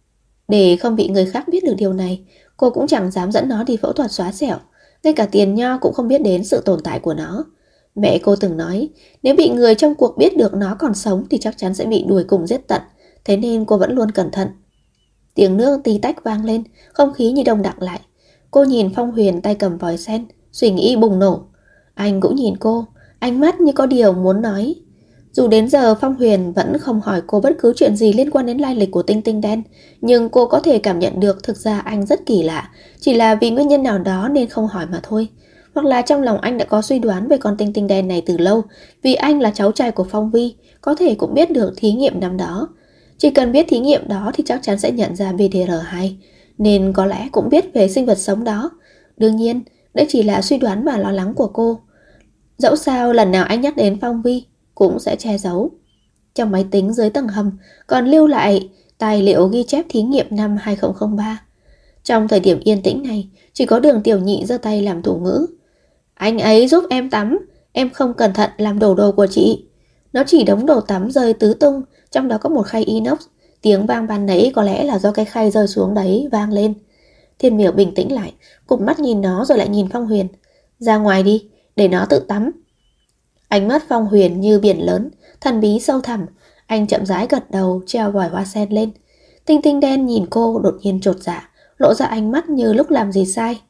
Để không bị người khác biết được điều này, cô cũng chẳng dám dẫn nó đi phẫu thuật xóa sẹo. Ngay cả Tiền Nho cũng không biết đến sự tồn tại của nó. Mẹ cô từng nói, nếu bị người trong cuộc biết được nó còn sống thì chắc chắn sẽ bị đuổi cùng giết tận. Thế nên cô vẫn luôn cẩn thận. Tiếng nước tí tách vang lên, không khí như đông đặc lại. Cô nhìn Phong Huyền tay cầm vòi sen, suy nghĩ bùng nổ. Anh cũng nhìn cô, ánh mắt như có điều muốn nói. Dù đến giờ Phong Huyền vẫn không hỏi cô bất cứ chuyện gì liên quan đến lai lịch của tinh tinh đen, nhưng cô có thể cảm nhận được thực ra anh rất kỳ lạ, chỉ là vì nguyên nhân nào đó nên không hỏi mà thôi. Hoặc là trong lòng anh đã có suy đoán về con tinh tinh đen này từ lâu, vì anh là cháu trai của Phong Vi, có thể cũng biết được thí nghiệm năm đó. Chỉ cần biết thí nghiệm đó thì chắc chắn sẽ nhận ra BTR2, nên có lẽ cũng biết về sinh vật sống đó. Đương nhiên, đây chỉ là suy đoán và lo lắng của cô. Dẫu sao lần nào anh nhắc đến Phong Vi cũng sẽ che giấu. Trong máy tính dưới tầng hầm còn lưu lại tài liệu ghi chép thí nghiệm năm 2003. Trong thời điểm yên tĩnh này, chỉ có Đường Tiểu Nhị giơ tay làm thủ ngữ. Anh ấy giúp em tắm, em không cẩn thận làm đổ đồ của chị. Nó chỉ đống đồ tắm rơi tứ tung, trong đó có một khay inox. Tiếng vang ban nãy có lẽ là do cái khay rơi xuống đấy vang lên. Thiên Miểu bình tĩnh lại, cụp mắt nhìn nó rồi lại nhìn Phong Huyền. Ra ngoài đi, để nó tự tắm. Ánh mắt Phong Huyền như biển lớn, thần bí sâu thẳm. Anh chậm rãi gật đầu, treo vòi hoa sen lên. Tinh tinh đen nhìn cô đột nhiên chột dạ, lộ ra ánh mắt như lúc làm gì sai.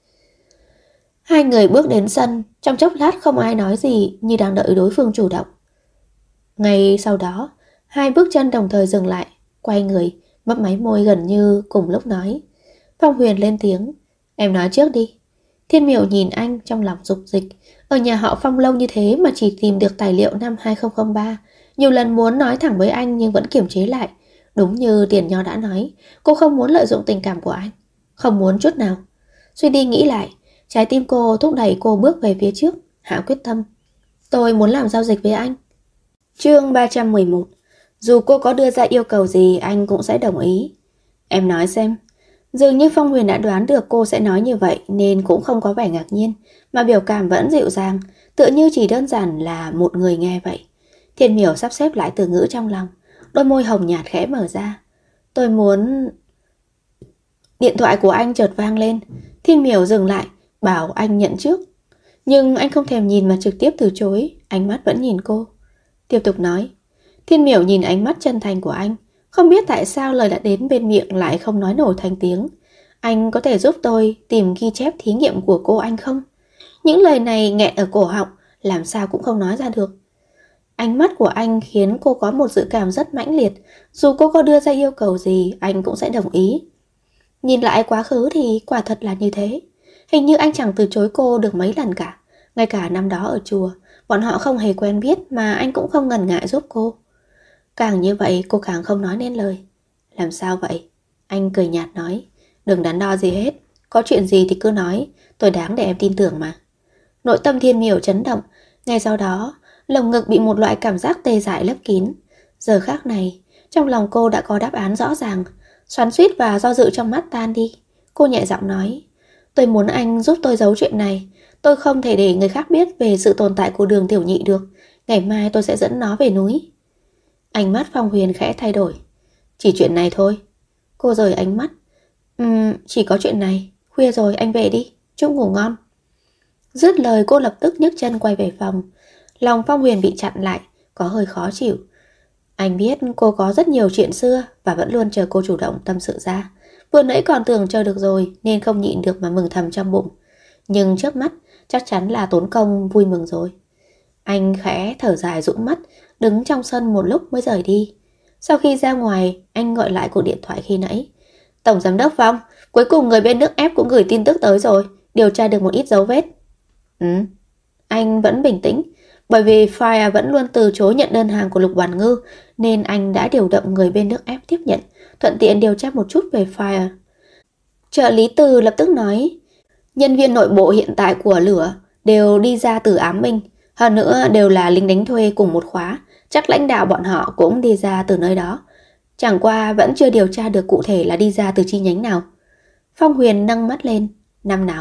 Hai người bước đến sân, trong chốc lát không ai nói gì, như đang đợi đối phương chủ động. Ngay sau đó, hai bước chân đồng thời dừng lại, quay người, mấp máy môi gần như cùng lúc nói. Phong Huyền lên tiếng. Em nói trước đi. Thiên Miểu nhìn anh trong lòng dục dịch. Ở nhà họ Phong lâu như thế mà chỉ tìm được tài liệu năm 2003. Nhiều lần muốn nói thẳng với anh nhưng vẫn kiềm chế lại. Đúng như Tiền Nho đã nói, cô không muốn lợi dụng tình cảm của anh. Không muốn chút nào. Suy đi nghĩ lại, trái tim cô thúc đẩy cô bước về phía trước, hạ quyết tâm. Tôi muốn làm giao dịch với anh. Chương 311. Dù cô có đưa ra yêu cầu gì anh cũng sẽ đồng ý. Em nói xem. Dường như Phong Huyền đã đoán được cô sẽ nói như vậy nên cũng không có vẻ ngạc nhiên, mà biểu cảm vẫn dịu dàng, tựa như chỉ đơn giản là một người nghe vậy. Thiên Miểu sắp xếp lại từ ngữ trong lòng, đôi môi hồng nhạt khẽ mở ra. Tôi muốn... Điện thoại của anh chợt vang lên. Thiên Miểu dừng lại, bảo anh nhận trước. Nhưng anh không thèm nhìn mà trực tiếp từ chối, ánh mắt vẫn nhìn cô. Tiếp tục nói. Thiên Miểu nhìn ánh mắt chân thành của anh. Không biết tại sao lời đã đến bên miệng lại không nói nổi thành tiếng. Anh có thể giúp tôi tìm ghi chép thí nghiệm của cô anh không? Những lời này nghẹn ở cổ họng, làm sao cũng không nói ra được. Ánh mắt của anh khiến cô có một dự cảm rất mãnh liệt. Dù cô có đưa ra yêu cầu gì, anh cũng sẽ đồng ý. Nhìn lại quá khứ thì quả thật là như thế. Hình như anh chẳng từ chối cô được mấy lần cả. Ngay cả năm đó ở chùa, bọn họ không hề quen biết mà anh cũng không ngần ngại giúp cô. Càng như vậy cô càng không nói nên lời. Làm sao vậy? Anh cười nhạt nói. Đừng đắn đo gì hết. Có chuyện gì thì cứ nói. Tôi đáng để em tin tưởng mà. Nội tâm Thiên Miểu chấn động. Ngay sau đó, lồng ngực bị một loại cảm giác tê dại lấp kín. Giờ khác này, trong lòng cô đã có đáp án rõ ràng. Xoắn xuýt và do dự trong mắt tan đi. Cô nhẹ giọng nói, tôi muốn anh giúp tôi giấu chuyện này. Tôi không thể để người khác biết về sự tồn tại của Đường Tiểu Nhị được. Ngày mai tôi sẽ dẫn nó về núi. Ánh mắt Phong Huyền khẽ thay đổi. Chỉ chuyện này thôi. Cô rời ánh mắt. Chỉ có chuyện này. Khuya rồi, anh về đi. Chúc ngủ ngon. Dứt lời cô lập tức nhấc chân quay về phòng. Lòng Phong Huyền bị chặn lại, có hơi khó chịu. Anh biết cô có rất nhiều chuyện xưa và vẫn luôn chờ cô chủ động tâm sự ra. Vừa nãy còn tưởng chờ được rồi nên không nhịn được mà mừng thầm trong bụng. Nhưng trước mắt chắc chắn là tốn công vui mừng rồi. Anh khẽ thở dài dụi mắt, đứng trong sân một lúc mới rời đi. Sau khi ra ngoài, anh gọi lại cuộc điện thoại khi nãy. Tổng giám đốc Phong, cuối cùng người bên nước ép cũng gửi tin tức tới rồi, điều tra được một ít dấu vết. Anh vẫn bình tĩnh, bởi vì Fire vẫn luôn từ chối nhận đơn hàng của Lục Hoàn Ngư, nên anh đã điều động người bên nước ép tiếp nhận, thuận tiện điều tra một chút về Fire. Trợ lý Từ lập tức nói, nhân viên nội bộ hiện tại của lửa đều đi ra từ Ám Minh, hơn nữa đều là lính đánh thuê cùng một khóa, chắc lãnh đạo bọn họ cũng đi ra từ nơi đó. Chẳng qua vẫn chưa điều tra được cụ thể là đi ra từ chi nhánh nào. Phong Huyền nâng mắt lên, năm nào?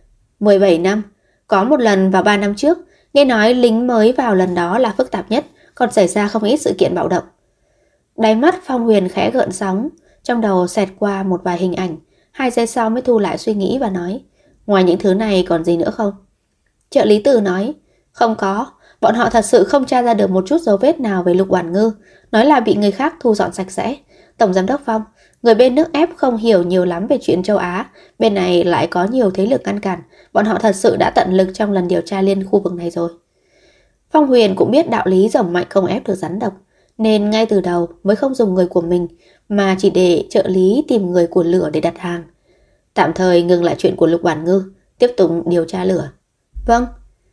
17 năm, có một lần vào 3 năm trước, nghe nói lính mới vào lần đó là phức tạp nhất, còn xảy ra không ít sự kiện bạo động. Đáy mắt Phong Huyền khẽ gợn sóng, trong đầu xẹt qua một vài hình ảnh, 2 giây sau mới thu lại suy nghĩ và nói, ngoài những thứ này còn gì nữa không? Trợ lý Từ nói, không có, bọn họ thật sự không tra ra được một chút dấu vết nào về Lục Hoàn Ngư, nói là bị người khác thu dọn sạch sẽ. Tổng giám đốc Phong, người bên nước ép không hiểu nhiều lắm về chuyện châu Á, bên này lại có nhiều thế lực ngăn cản, bọn họ thật sự đã tận lực trong lần điều tra liên khu vực này rồi. Phong Huyền cũng biết đạo lý rồng mạnh không ép được rắn độc, nên ngay từ đầu mới không dùng người của mình, mà chỉ để trợ lý tìm người của lửa để đặt hàng. Tạm thời ngừng lại chuyện của Lục Hoàn Ngư, tiếp tục điều tra lửa. Vâng.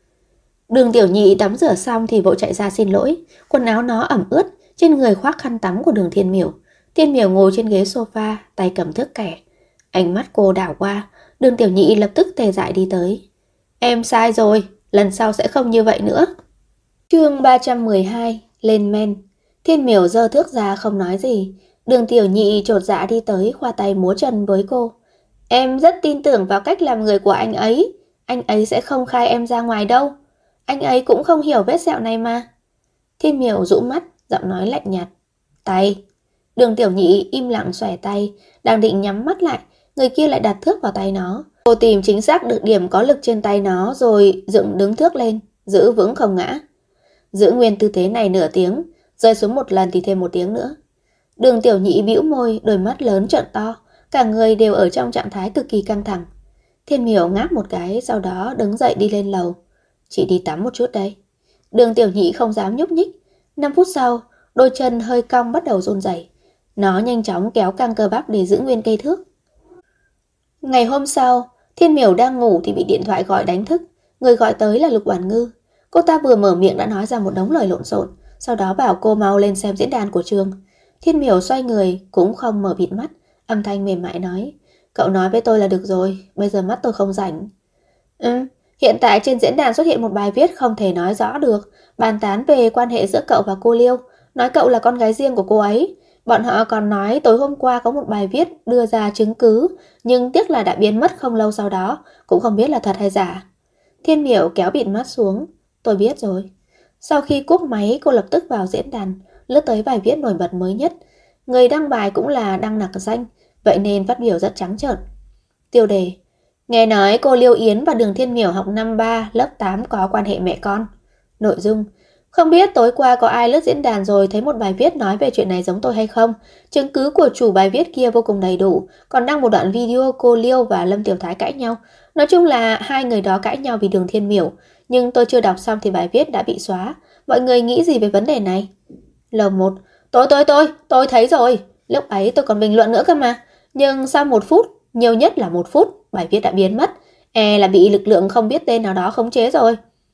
Đường Tiểu Nhị tắm rửa xong thì vội chạy ra xin lỗi, quần áo nó ẩm ướt, trên người khoác khăn tắm của Đường Thiên Miểu. Thiên Miểu ngồi trên ghế sofa, tay cầm thước kẻ. Ánh mắt cô đảo qua, Đường Tiểu Nhị lập tức tê dại đi tới. Em sai rồi, lần sau sẽ không như vậy nữa. Chương 312, lên men. Thiên Miểu giơ thước ra không nói gì. Đường Tiểu Nhị chột dạ đi tới, khoa tay múa chân với cô. Em rất tin tưởng vào cách làm người của anh ấy sẽ không khai em ra ngoài đâu. Anh ấy cũng không hiểu vết sẹo này mà. Thiên Miểu rũ mắt, giọng nói lạnh nhạt. Tay. Đường Tiểu Nhị im lặng xòe tay, đang định nhắm mắt lại, người kia lại đặt thước vào tay nó. Cô tìm chính xác được điểm có lực trên tay nó rồi dựng đứng thước lên, giữ vững không ngã. Giữ nguyên tư thế này nửa tiếng, rơi xuống một lần thì thêm 1 tiếng nữa. Đường Tiểu Nhị bĩu môi, đôi mắt lớn trợn to, cả người đều ở trong trạng thái cực kỳ căng thẳng. Thiên Miểu ngáp một cái, sau đó đứng dậy đi lên lầu. Chị đi tắm một chút đây. Đường Tiểu Nhị không dám nhúc nhích. 5 phút sau, đôi chân hơi cong bắt đầu run rẩy. Nó nhanh chóng kéo căng cơ bắp để giữ nguyên cây thước. Ngày hôm sau, Thiên Miểu đang ngủ thì bị điện thoại gọi đánh thức. Người gọi tới là Lục Hoàn Ngư. Cô ta vừa mở miệng đã nói ra một đống lời lộn xộn, sau đó bảo cô mau lên xem diễn đàn của trường. Thiên Miểu xoay người, cũng không mở bịt mắt, âm thanh mềm mại nói, cậu nói với tôi là được rồi, bây giờ mắt tôi không rảnh. Hiện tại trên diễn đàn xuất hiện một bài viết không thể nói rõ được, bàn tán về quan hệ giữa cậu và cô Liêu, nói cậu là con gái riêng của cô ấy. Bọn họ còn nói tối hôm qua có một bài viết đưa ra chứng cứ, nhưng tiếc là đã biến mất không lâu sau đó, cũng không biết là thật hay giả. Thiên Miểu kéo bịt mắt xuống, tôi biết rồi. Sau khi cúp máy, cô lập tức vào diễn đàn, lướt tới bài viết nổi bật mới nhất. Người đăng bài cũng là đăng nặc danh, vậy nên phát biểu rất trắng trợn. Tiêu đề: nghe nói cô Liêu Yến và Đường Thiên Miểu học năm 3, lớp 8 có quan hệ mẹ con. Nội dung: không biết tối qua có ai lướt diễn đàn rồi thấy một bài viết nói về chuyện này giống tôi hay không? Chứng cứ của chủ bài viết kia vô cùng đầy đủ, còn đăng một đoạn video cô Liêu và Lâm Tiểu Thái cãi nhau. Nói chung là hai người đó cãi nhau vì Đường Thiên Miểu, nhưng tôi chưa đọc xong thì bài viết đã bị xóa. Mọi người nghĩ gì về vấn đề này? L1: tôi thấy rồi. Lúc ấy tôi còn bình luận nữa cơ mà. Nhưng sau 1 phút, nhiều nhất là 1 phút, bài viết đã biến mất. Là bị lực lượng không biết tên nào đó khống chế rồi.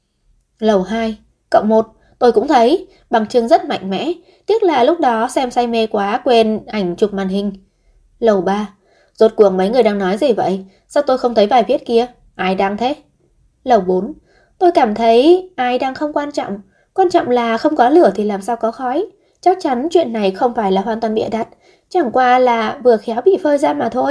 L2: Cộng 1: tôi cũng thấy, bằng chứng rất mạnh mẽ. Tiếc là lúc đó xem say mê quá quên ảnh chụp màn hình. L3: rốt cuộc mấy người đang nói gì vậy? Sao tôi không thấy bài viết kia? Ai đăng thế? L4: tôi cảm thấy ai đăng không quan trọng. Quan trọng là không có lửa thì làm sao có khói. Chắc chắn chuyện này không phải là hoàn toàn bịa đặt, chẳng qua là vừa khéo bị phơi ra mà thôi.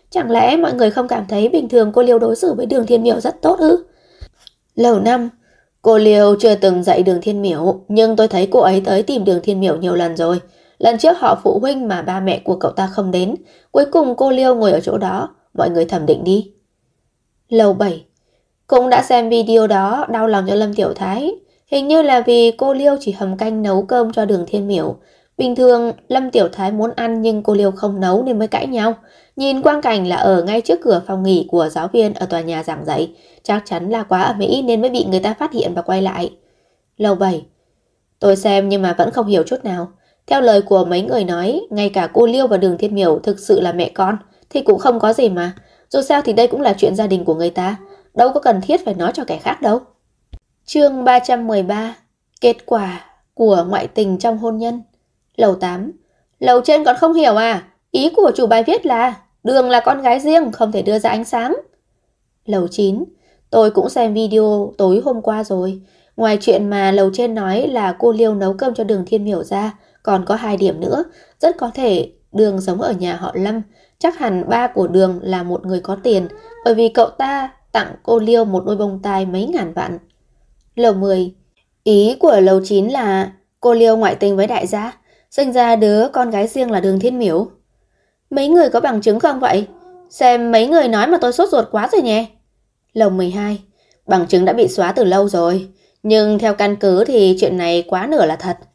Chẳng lẽ mọi người không cảm thấy bình thường cô Liêu đối xử với Đường Thiên Miểu rất tốt ư? Lầu 5. Cô Liêu chưa từng dạy Đường Thiên Miểu, nhưng tôi thấy cô ấy tới tìm Đường Thiên Miểu nhiều lần rồi. Lần trước họ phụ huynh mà ba mẹ của cậu ta không đến, cuối cùng cô Liêu ngồi ở chỗ đó, mọi người thẩm định đi. Lầu 7. Cũng đã xem video đó, đau lòng cho Lâm Tiểu Thái. Hình như là vì cô Liêu chỉ hầm canh nấu cơm cho Đường Thiên Miểu. Bình thường Lâm Tiểu Thái muốn ăn nhưng cô Liêu không nấu nên mới cãi nhau. Nhìn quang cảnh là ở ngay trước cửa phòng nghỉ của giáo viên ở tòa nhà giảng dạy, chắc chắn là quá ầm ĩ nên mới bị người ta phát hiện và quay lại. Lầu 7. Tôi xem nhưng mà vẫn không hiểu chút nào. Theo lời của mấy người nói, ngay cả cô Liêu và Đường Thiên Miểu thực sự là mẹ con thì cũng không có gì mà. Dù sao thì đây cũng là chuyện gia đình của người ta, đâu có cần thiết phải nói cho kẻ khác đâu. Chương 313. Kết quả của ngoại tình trong hôn nhân. Lầu 8. Lầu trên còn không hiểu à? Ý của chủ bài viết là Đường là con gái riêng, không thể đưa ra ánh sáng. Lầu 9. Tôi cũng xem video tối hôm qua rồi. Ngoài chuyện mà lầu trên nói là cô Liêu nấu cơm cho Đường Thiên Miểu ra, còn có 2 điểm nữa. Rất có thể Đường sống ở nhà họ Lâm. Chắc hẳn ba của Đường là một người có tiền, bởi vì cậu ta tặng cô Liêu một đôi bông tai mấy ngàn vạn. Lầu 10. Ý của lầu 9 là cô Liêu ngoại tình với đại gia, sinh ra đứa con gái riêng là Đường Thiên Miểu. Mấy người có bằng chứng không vậy? Xem mấy người nói mà tôi sốt ruột quá rồi nhé. Lầu 12. Bằng chứng đã bị xóa từ lâu rồi, nhưng theo căn cứ thì chuyện này quá nửa là thật.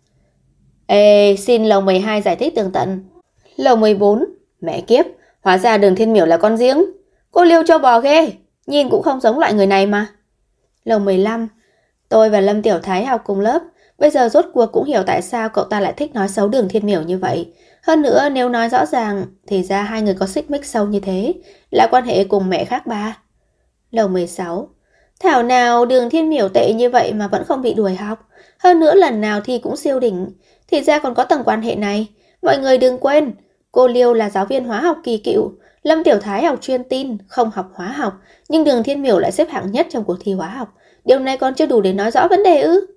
Ê, xin lầu 12 giải thích tường tận. Lầu 14. Mẹ kiếp, hóa ra Đường Thiên Miểu là con riêng. Cô Liêu trâu bò ghê, nhìn cũng không giống loại người này mà. Lầu 15. Tôi và Lâm Tiểu Thái học cùng lớp, bây giờ rốt cuộc cũng hiểu tại sao cậu ta lại thích nói xấu Đường Thiên Miểu như vậy. Hơn nữa nếu nói rõ ràng thì ra hai người có xích mích sâu như thế, là quan hệ cùng mẹ khác ba. Lầu 16. Thảo nào Đường Thiên Miểu tệ như vậy mà vẫn không bị đuổi học. Hơn nữa lần nào thì cũng siêu đỉnh. Thì ra còn có tầng quan hệ này. Mọi người đừng quên, cô Liêu là giáo viên hóa học kỳ cựu, Lâm Tiểu Thái học chuyên tin, không học hóa học, nhưng Đường Thiên Miểu lại xếp hạng nhất trong cuộc thi hóa học. Điều này còn chưa đủ để nói rõ vấn đề ư?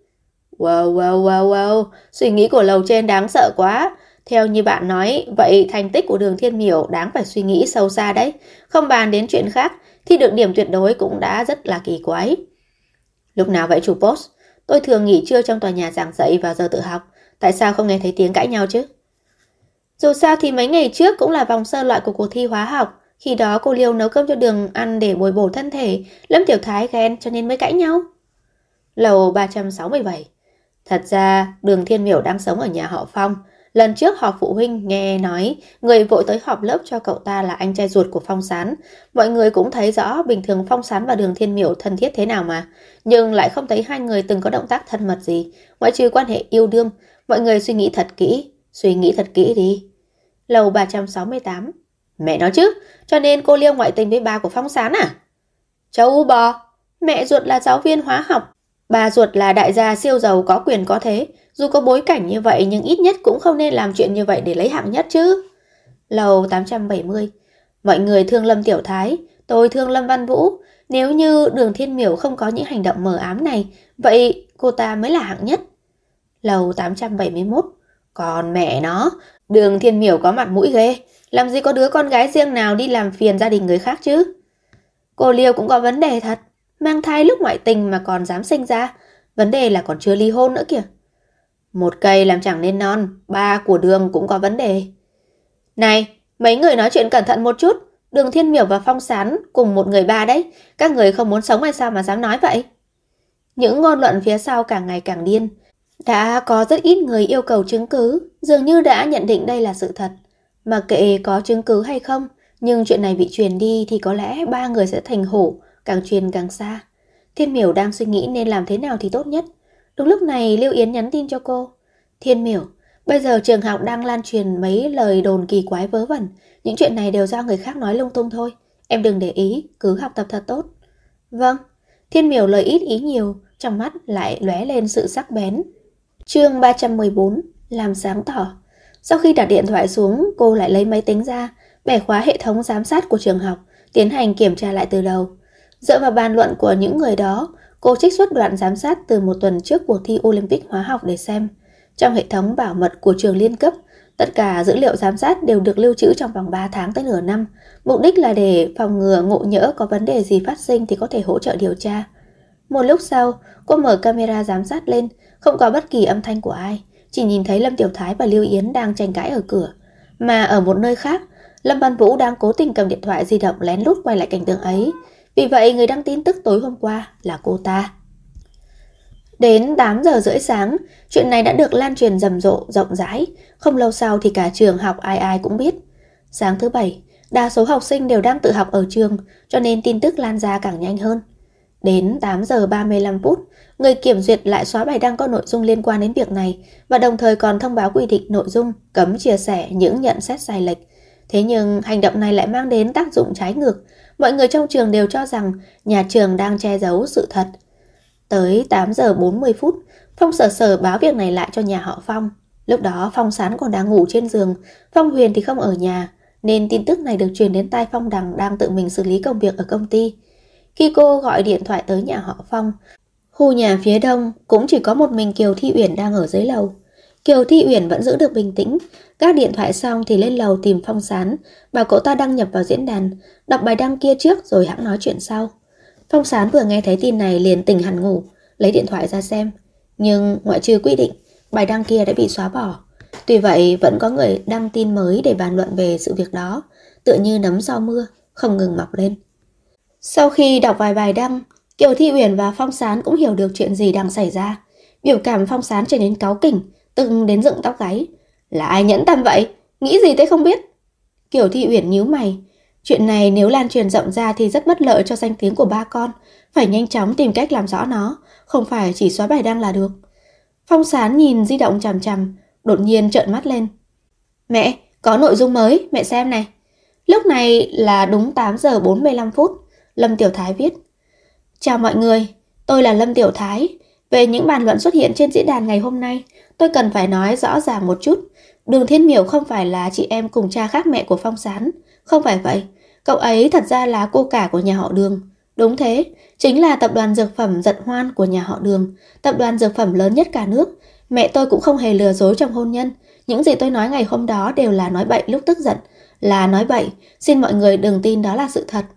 Wow, suy nghĩ của lầu trên đáng sợ quá. Theo như bạn nói, vậy thành tích của Đường Thiên Miểu đáng phải suy nghĩ sâu xa đấy. Không bàn đến chuyện khác, thì được điểm tuyệt đối cũng đã rất là kỳ quái. Lúc nào vậy chủ post? Tôi thường nghỉ trưa trong tòa nhà giảng dạy vào giờ tự học. Tại sao không nghe thấy tiếng cãi nhau chứ? Dù sao thì mấy ngày trước cũng là vòng sơ loại của cuộc thi hóa học. Khi đó cô Liêu nấu cơm cho Đường ăn để bồi bổ thân thể, Lâm Tiểu Thái ghen cho nên mới cãi nhau. Lầu 367. Thật ra Đường Thiên Miểu đang sống ở nhà họ Phong. Lần trước họp phụ huynh nghe nói người vội tới họp lớp cho cậu ta là anh trai ruột của Phong Sán. Mọi người cũng thấy rõ bình thường Phong Sán và Đường Thiên Miểu thân thiết thế nào mà, nhưng lại không thấy hai người từng có động tác thân mật gì, ngoại trừ quan hệ yêu đương. Mọi người suy nghĩ thật kỹ đi. Lầu 368. Mẹ nói chứ, cho nên cô Liêu ngoại tình với ba của Phong Sán à? Châu bò, mẹ ruột là giáo viên hóa học, bà ruột là đại gia siêu giàu có quyền có thế. Dù có bối cảnh như vậy nhưng ít nhất cũng không nên làm chuyện như vậy để lấy hạng nhất chứ. Lầu 870. Mọi người thương Lâm Tiểu Thái, tôi thương Lâm Văn Vũ. Nếu như Đường Thiên Miểu không có những hành động mờ ám này, vậy cô ta mới là hạng nhất. Lầu 871. Còn mẹ nó, Đường Thiên Miểu có mặt mũi ghê, làm gì có đứa con gái riêng nào đi làm phiền gia đình người khác chứ. Cô Liêu cũng có vấn đề thật, mang thai lúc ngoại tình mà còn dám sinh ra. Vấn đề là còn chưa ly hôn nữa kìa. Một cây làm chẳng nên non, ba của Đường cũng có vấn đề. Này, mấy người nói chuyện cẩn thận một chút. Đường Thiên Miểu và Phong Sán cùng một người ba đấy. Các người không muốn sống hay sao mà dám nói vậy? Những ngôn luận phía sau càng ngày càng điên. Đã có rất ít người yêu cầu chứng cứ, dường như đã nhận định đây là sự thật. Mà kệ có chứng cứ hay không, nhưng chuyện này bị truyền đi thì có lẽ ba người sẽ thành hổ, càng truyền càng xa. Thiên Miểu đang suy nghĩ nên làm thế nào thì tốt nhất. Đúng lúc này Lưu Yến nhắn tin cho cô. Thiên Miểu, bây giờ trường học đang lan truyền mấy lời đồn kỳ quái vớ vẩn. Những chuyện này đều do người khác nói lung tung thôi. Em đừng để ý, cứ học tập thật tốt. Vâng. Thiên Miểu lời ít ý nhiều, trong mắt lại lóe lên sự sắc bén. Chương 314. Làm sáng tỏ. Sau khi đặt điện thoại xuống, cô lại lấy máy tính ra, bẻ khóa hệ thống giám sát của trường học, tiến hành kiểm tra lại từ đầu. Dựa vào bàn luận của những người đó, cô trích xuất đoạn giám sát từ một tuần trước cuộc thi Olympic hóa học để xem. Trong hệ thống bảo mật của trường liên cấp, Tất cả dữ liệu giám sát đều được lưu trữ trong vòng 3 tháng tới nửa năm. Mục đích là để phòng ngừa ngộ nhỡ có vấn đề gì phát sinh thì có thể hỗ trợ điều tra. Một lúc sau, cô mở camera giám sát lên, không có bất kỳ âm thanh của ai. Chỉ nhìn thấy Lâm Tiểu Thái và Lưu Yến đang tranh cãi ở cửa. Mà ở một nơi khác, Lâm Văn Vũ đang cố tình cầm điện thoại di động lén lút quay lại cảnh tượng ấy. Vì vậy người đăng tin tức tối hôm qua là cô ta. Đến 8 giờ rưỡi sáng, chuyện này đã được lan truyền rầm rộ, rộng rãi. Không lâu sau thì cả trường học ai ai cũng biết. Sáng thứ Bảy, đa số học sinh đều đang tự học ở trường, cho nên tin tức lan ra càng nhanh hơn. Đến 8 giờ 35 phút, người kiểm duyệt lại xóa bài đăng có nội dung liên quan đến việc này và đồng thời còn thông báo quy định nội dung cấm chia sẻ những nhận xét sai lệch. Thế nhưng hành động này lại mang đến tác dụng trái ngược. Mọi người trong trường đều cho rằng nhà trường đang che giấu sự thật. Tới 8 giờ 40 phút, Phong Sở Sở báo việc này lại cho nhà họ Phong. Lúc đó Phong Sán còn đang ngủ trên giường, Phong Huyền thì không ở nhà, nên tin tức này được truyền đến tai Phong Đằng đang tự mình xử lý công việc ở công ty. Khi cô gọi điện thoại tới nhà họ Phong, khu nhà phía đông cũng chỉ có một mình Kiều Thi Uyển đang ở dưới lầu. Kiều Thi Uyển vẫn giữ được bình tĩnh, gác điện thoại xong thì lên lầu tìm Phong Sán, bảo cậu ta đăng nhập vào diễn đàn, đọc bài đăng kia trước rồi hẵng nói chuyện sau. Phong Sán vừa nghe thấy tin này liền tỉnh hẳn ngủ, lấy điện thoại ra xem. Nhưng ngoại trừ quy định, bài đăng kia đã bị xóa bỏ. Tuy vậy vẫn có người đăng tin mới để bàn luận về sự việc đó, tựa như nấm sau mưa, không ngừng mọc lên. Sau khi đọc vài bài đăng, Kiều Thi Uyển và Phong Sán cũng hiểu được chuyện gì đang xảy ra. Biểu cảm Phong Sán trở nên cáu kỉnh, từng đến dựng tóc gáy. Là ai nhẫn tâm vậy? Nghĩ gì thế không biết? Kiều Thi Uyển nhíu mày. Chuyện này nếu lan truyền rộng ra thì rất bất lợi cho danh tiếng của ba con. Phải nhanh chóng tìm cách làm rõ nó, không phải chỉ xóa bài đăng là được. Phong Sán nhìn di động chằm chằm, đột nhiên trợn mắt lên. Mẹ, có nội dung mới, mẹ xem này. Lúc này là đúng 8 giờ 45 phút. Lâm Tiểu Thái viết: Chào mọi người, tôi là Lâm Tiểu Thái. Về những bàn luận xuất hiện trên diễn đàn ngày hôm nay, tôi cần phải nói rõ ràng một chút. Đường Thiên Miểu không phải là chị em cùng cha khác mẹ của Phong Sán. Không phải vậy, cậu ấy thật ra là cô cả của nhà họ Đường. Đúng thế, chính là tập đoàn dược phẩm Giật Hoan của nhà họ Đường, tập đoàn dược phẩm lớn nhất cả nước. Mẹ tôi cũng không hề lừa dối trong hôn nhân. Những gì tôi nói ngày hôm đó đều là nói bậy lúc tức giận. Là nói bậy, xin mọi người đừng tin đó là sự thật.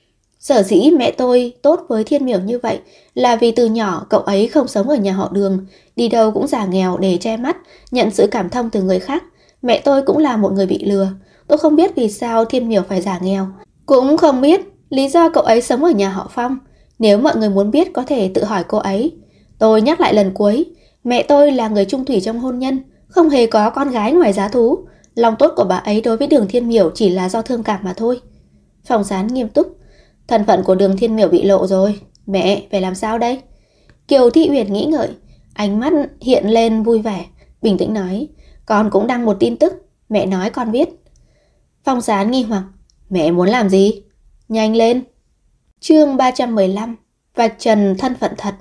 Sở dĩ mẹ tôi tốt với Thiên Miểu như vậy là vì từ nhỏ cậu ấy không sống ở nhà họ Đường, đi đâu cũng giả nghèo để che mắt, nhận sự cảm thông từ người khác. Mẹ tôi cũng là một người bị lừa. Tôi không biết vì sao Thiên Miểu phải giả nghèo, cũng không biết lý do cậu ấy sống ở nhà họ Phong. Nếu mọi người muốn biết có thể tự hỏi cô ấy. Tôi nhắc lại lần cuối, mẹ tôi là người trung thủy trong hôn nhân, không hề có con gái ngoài giá thú. Lòng tốt của bà ấy đối với Đường Thiên Miểu chỉ là do thương cảm mà thôi. Phong Sán nghiêm túc. Thân phận của Đường Thiên Miểu bị lộ rồi, mẹ phải làm sao đây? Kiều Thị Uyển nghĩ ngợi, ánh mắt hiện lên vui vẻ, bình tĩnh nói: Con cũng đăng một tin tức, mẹ nói con biết. Phong Sán nghi hoặc: Mẹ muốn làm gì? Nhanh lên. Chương 315, vạch trần thân phận thật.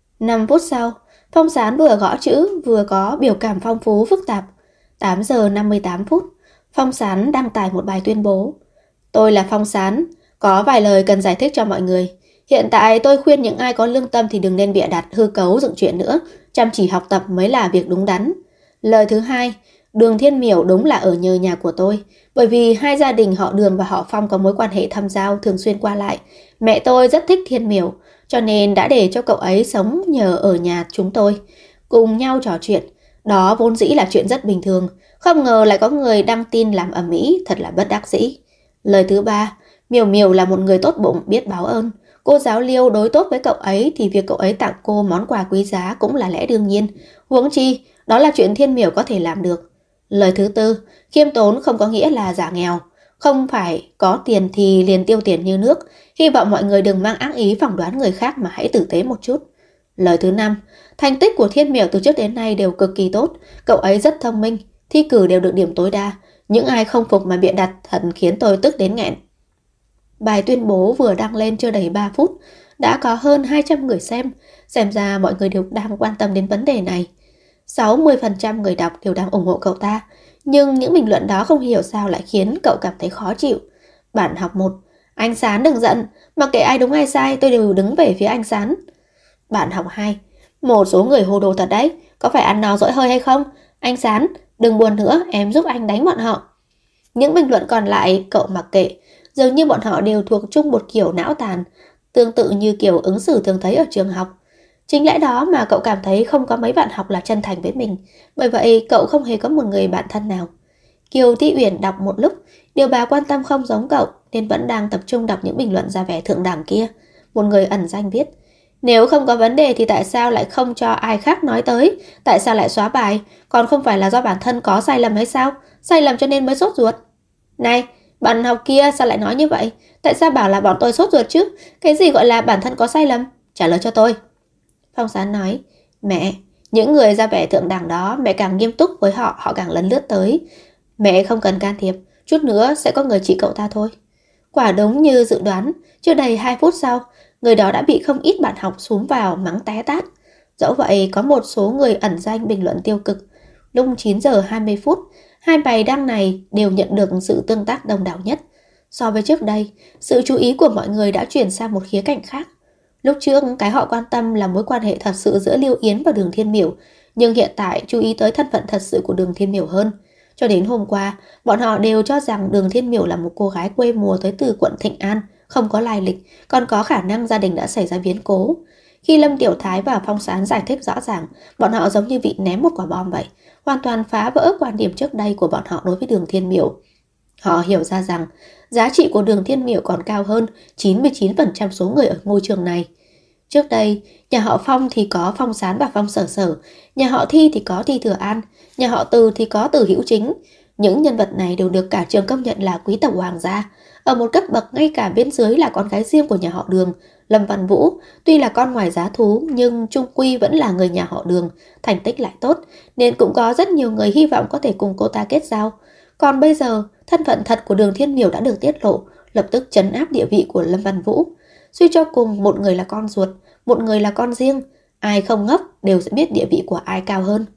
5 phút sau, Phong Sán vừa gõ chữ vừa có biểu cảm phong phú phức tạp. 8 giờ 58 phút, Phong Sán đăng tải một bài tuyên bố: Tôi là Phong Sán, có vài lời cần giải thích cho mọi người. Hiện tại tôi khuyên những ai có lương tâm thì đừng nên bịa đặt hư cấu dựng chuyện nữa, chăm chỉ học tập mới là việc đúng đắn. Lời thứ hai, Đường Thiên Miểu đúng là ở nhờ nhà của tôi, bởi vì hai gia đình họ Đường và họ Phong có mối quan hệ thâm giao thường xuyên qua lại. Mẹ tôi rất thích Thiên Miểu, cho nên đã để cho cậu ấy sống nhờ ở nhà chúng tôi, cùng nhau trò chuyện. Đó vốn dĩ là chuyện rất bình thường, không ngờ lại có người đăng tin làm ầm ĩ, thật là bất đắc dĩ. Lời thứ ba, Miểu Miểu là một người tốt bụng, biết báo ơn. Cô giáo Liêu đối tốt với cậu ấy thì việc cậu ấy tặng cô món quà quý giá cũng là lẽ đương nhiên. Huống chi, đó là chuyện Thiên Miểu có thể làm được. Lời thứ tư, khiêm tốn không có nghĩa là giả nghèo. Không phải có tiền thì liền tiêu tiền như nước. Hy vọng mọi người đừng mang ác ý phỏng đoán người khác mà hãy tử tế một chút. Lời thứ năm, thành tích của Thiên Miểu từ trước đến nay đều cực kỳ tốt. Cậu ấy rất thông minh, thi cử đều được điểm tối đa. Những ai không phục mà bịa đặt thật khiến tôi tức đến nghẹn. Bài tuyên bố vừa đăng lên chưa đầy 3 phút, đã có hơn 200 người xem ra mọi người đều đang quan tâm đến vấn đề này. 60% người đọc đều đang ủng hộ cậu ta, nhưng những bình luận đó không hiểu sao lại khiến cậu cảm thấy khó chịu. Bản học 1, anh Sán đừng giận, mặc kệ ai đúng ai sai tôi đều đứng về phía anh Sán. Bản học 2, một số người hồ đồ thật đấy, có phải ăn no dỗi hơi hay không? Anh Sán, Đừng buồn nữa, em giúp anh đánh bọn họ. Những bình luận còn lại cậu mặc kệ, dường như bọn họ đều thuộc chung một kiểu não tàn, tương tự như kiểu ứng xử thường thấy ở trường học. Chính lẽ đó mà cậu cảm thấy không có mấy bạn học là chân thành với mình, bởi vậy cậu không hề có một người bạn thân nào. Kiều Thi Uyển đọc một lúc, điều bà quan tâm không giống cậu nên vẫn đang tập trung đọc những bình luận ra vẻ thượng đẳng kia. Một người ẩn danh viết: nếu không có vấn đề thì tại sao lại không cho ai khác nói tới? Tại sao lại xóa bài? Còn không phải là do bản thân có sai lầm hay sao? Sai lầm cho nên mới sốt ruột. Này, bạn học kia sao lại nói như vậy? Tại sao bảo là bọn tôi sốt ruột chứ? Cái gì gọi là bản thân có sai lầm? Trả lời cho tôi. Phong Sán nói: mẹ, những người ra vẻ thượng đẳng đó, mẹ càng nghiêm túc với họ, họ càng lấn lướt tới. Mẹ không cần can thiệp, chút nữa sẽ có người trị cậu ta thôi. Quả đúng như dự đoán, chưa đầy 2 phút sau, người đó đã bị không ít bạn học xúm vào mắng té tát. Dẫu vậy, có một số người ẩn danh bình luận tiêu cực. Lúc 9 giờ 20 phút, hai bài đăng này đều nhận được sự tương tác đông đảo nhất. So với trước đây, sự chú ý của mọi người đã chuyển sang một khía cạnh khác. Lúc trước, cái họ quan tâm là mối quan hệ thật sự giữa Lưu Yến và Đường Thiên Miểu, nhưng hiện tại chú ý tới thân phận thật sự của Đường Thiên Miểu hơn. Cho đến hôm qua, bọn họ đều cho rằng Đường Thiên Miểu là một cô gái quê mùa tới từ quận Thịnh An, không có lai lịch, còn có khả năng gia đình đã xảy ra biến cố. Khi Lâm Tiểu Thái và Phong Sán giải thích rõ ràng, bọn họ giống như bị ném một quả bom vậy, hoàn toàn phá vỡ quan điểm trước đây của bọn họ đối với Đường Thiên Miểu. Họ hiểu ra rằng giá trị của Đường Thiên Miểu còn cao hơn 99% số người ở ngôi trường này. Trước đây, nhà họ Phong thì có Phong Sán và Phong Sở Sở, nhà họ Thi thì có Thi Thừa An, nhà họ Từ thì có Từ Hữu Chính. Những nhân vật này đều được cả trường công nhận là quý tộc hoàng gia. Ở một cấp bậc ngay cả bên dưới là con gái riêng của nhà họ Đường, Lâm Văn Vũ, tuy là con ngoài giá thú nhưng chung quy vẫn là người nhà họ Đường, thành tích lại tốt, nên cũng có rất nhiều người hy vọng có thể cùng cô ta kết giao. Còn bây giờ, thân phận thật của Đường Thiên Miểu đã được tiết lộ, lập tức trấn áp địa vị của Lâm Văn Vũ. Suy cho cùng, một người là con ruột, một người là con riêng, ai không ngốc đều sẽ biết địa vị của ai cao hơn.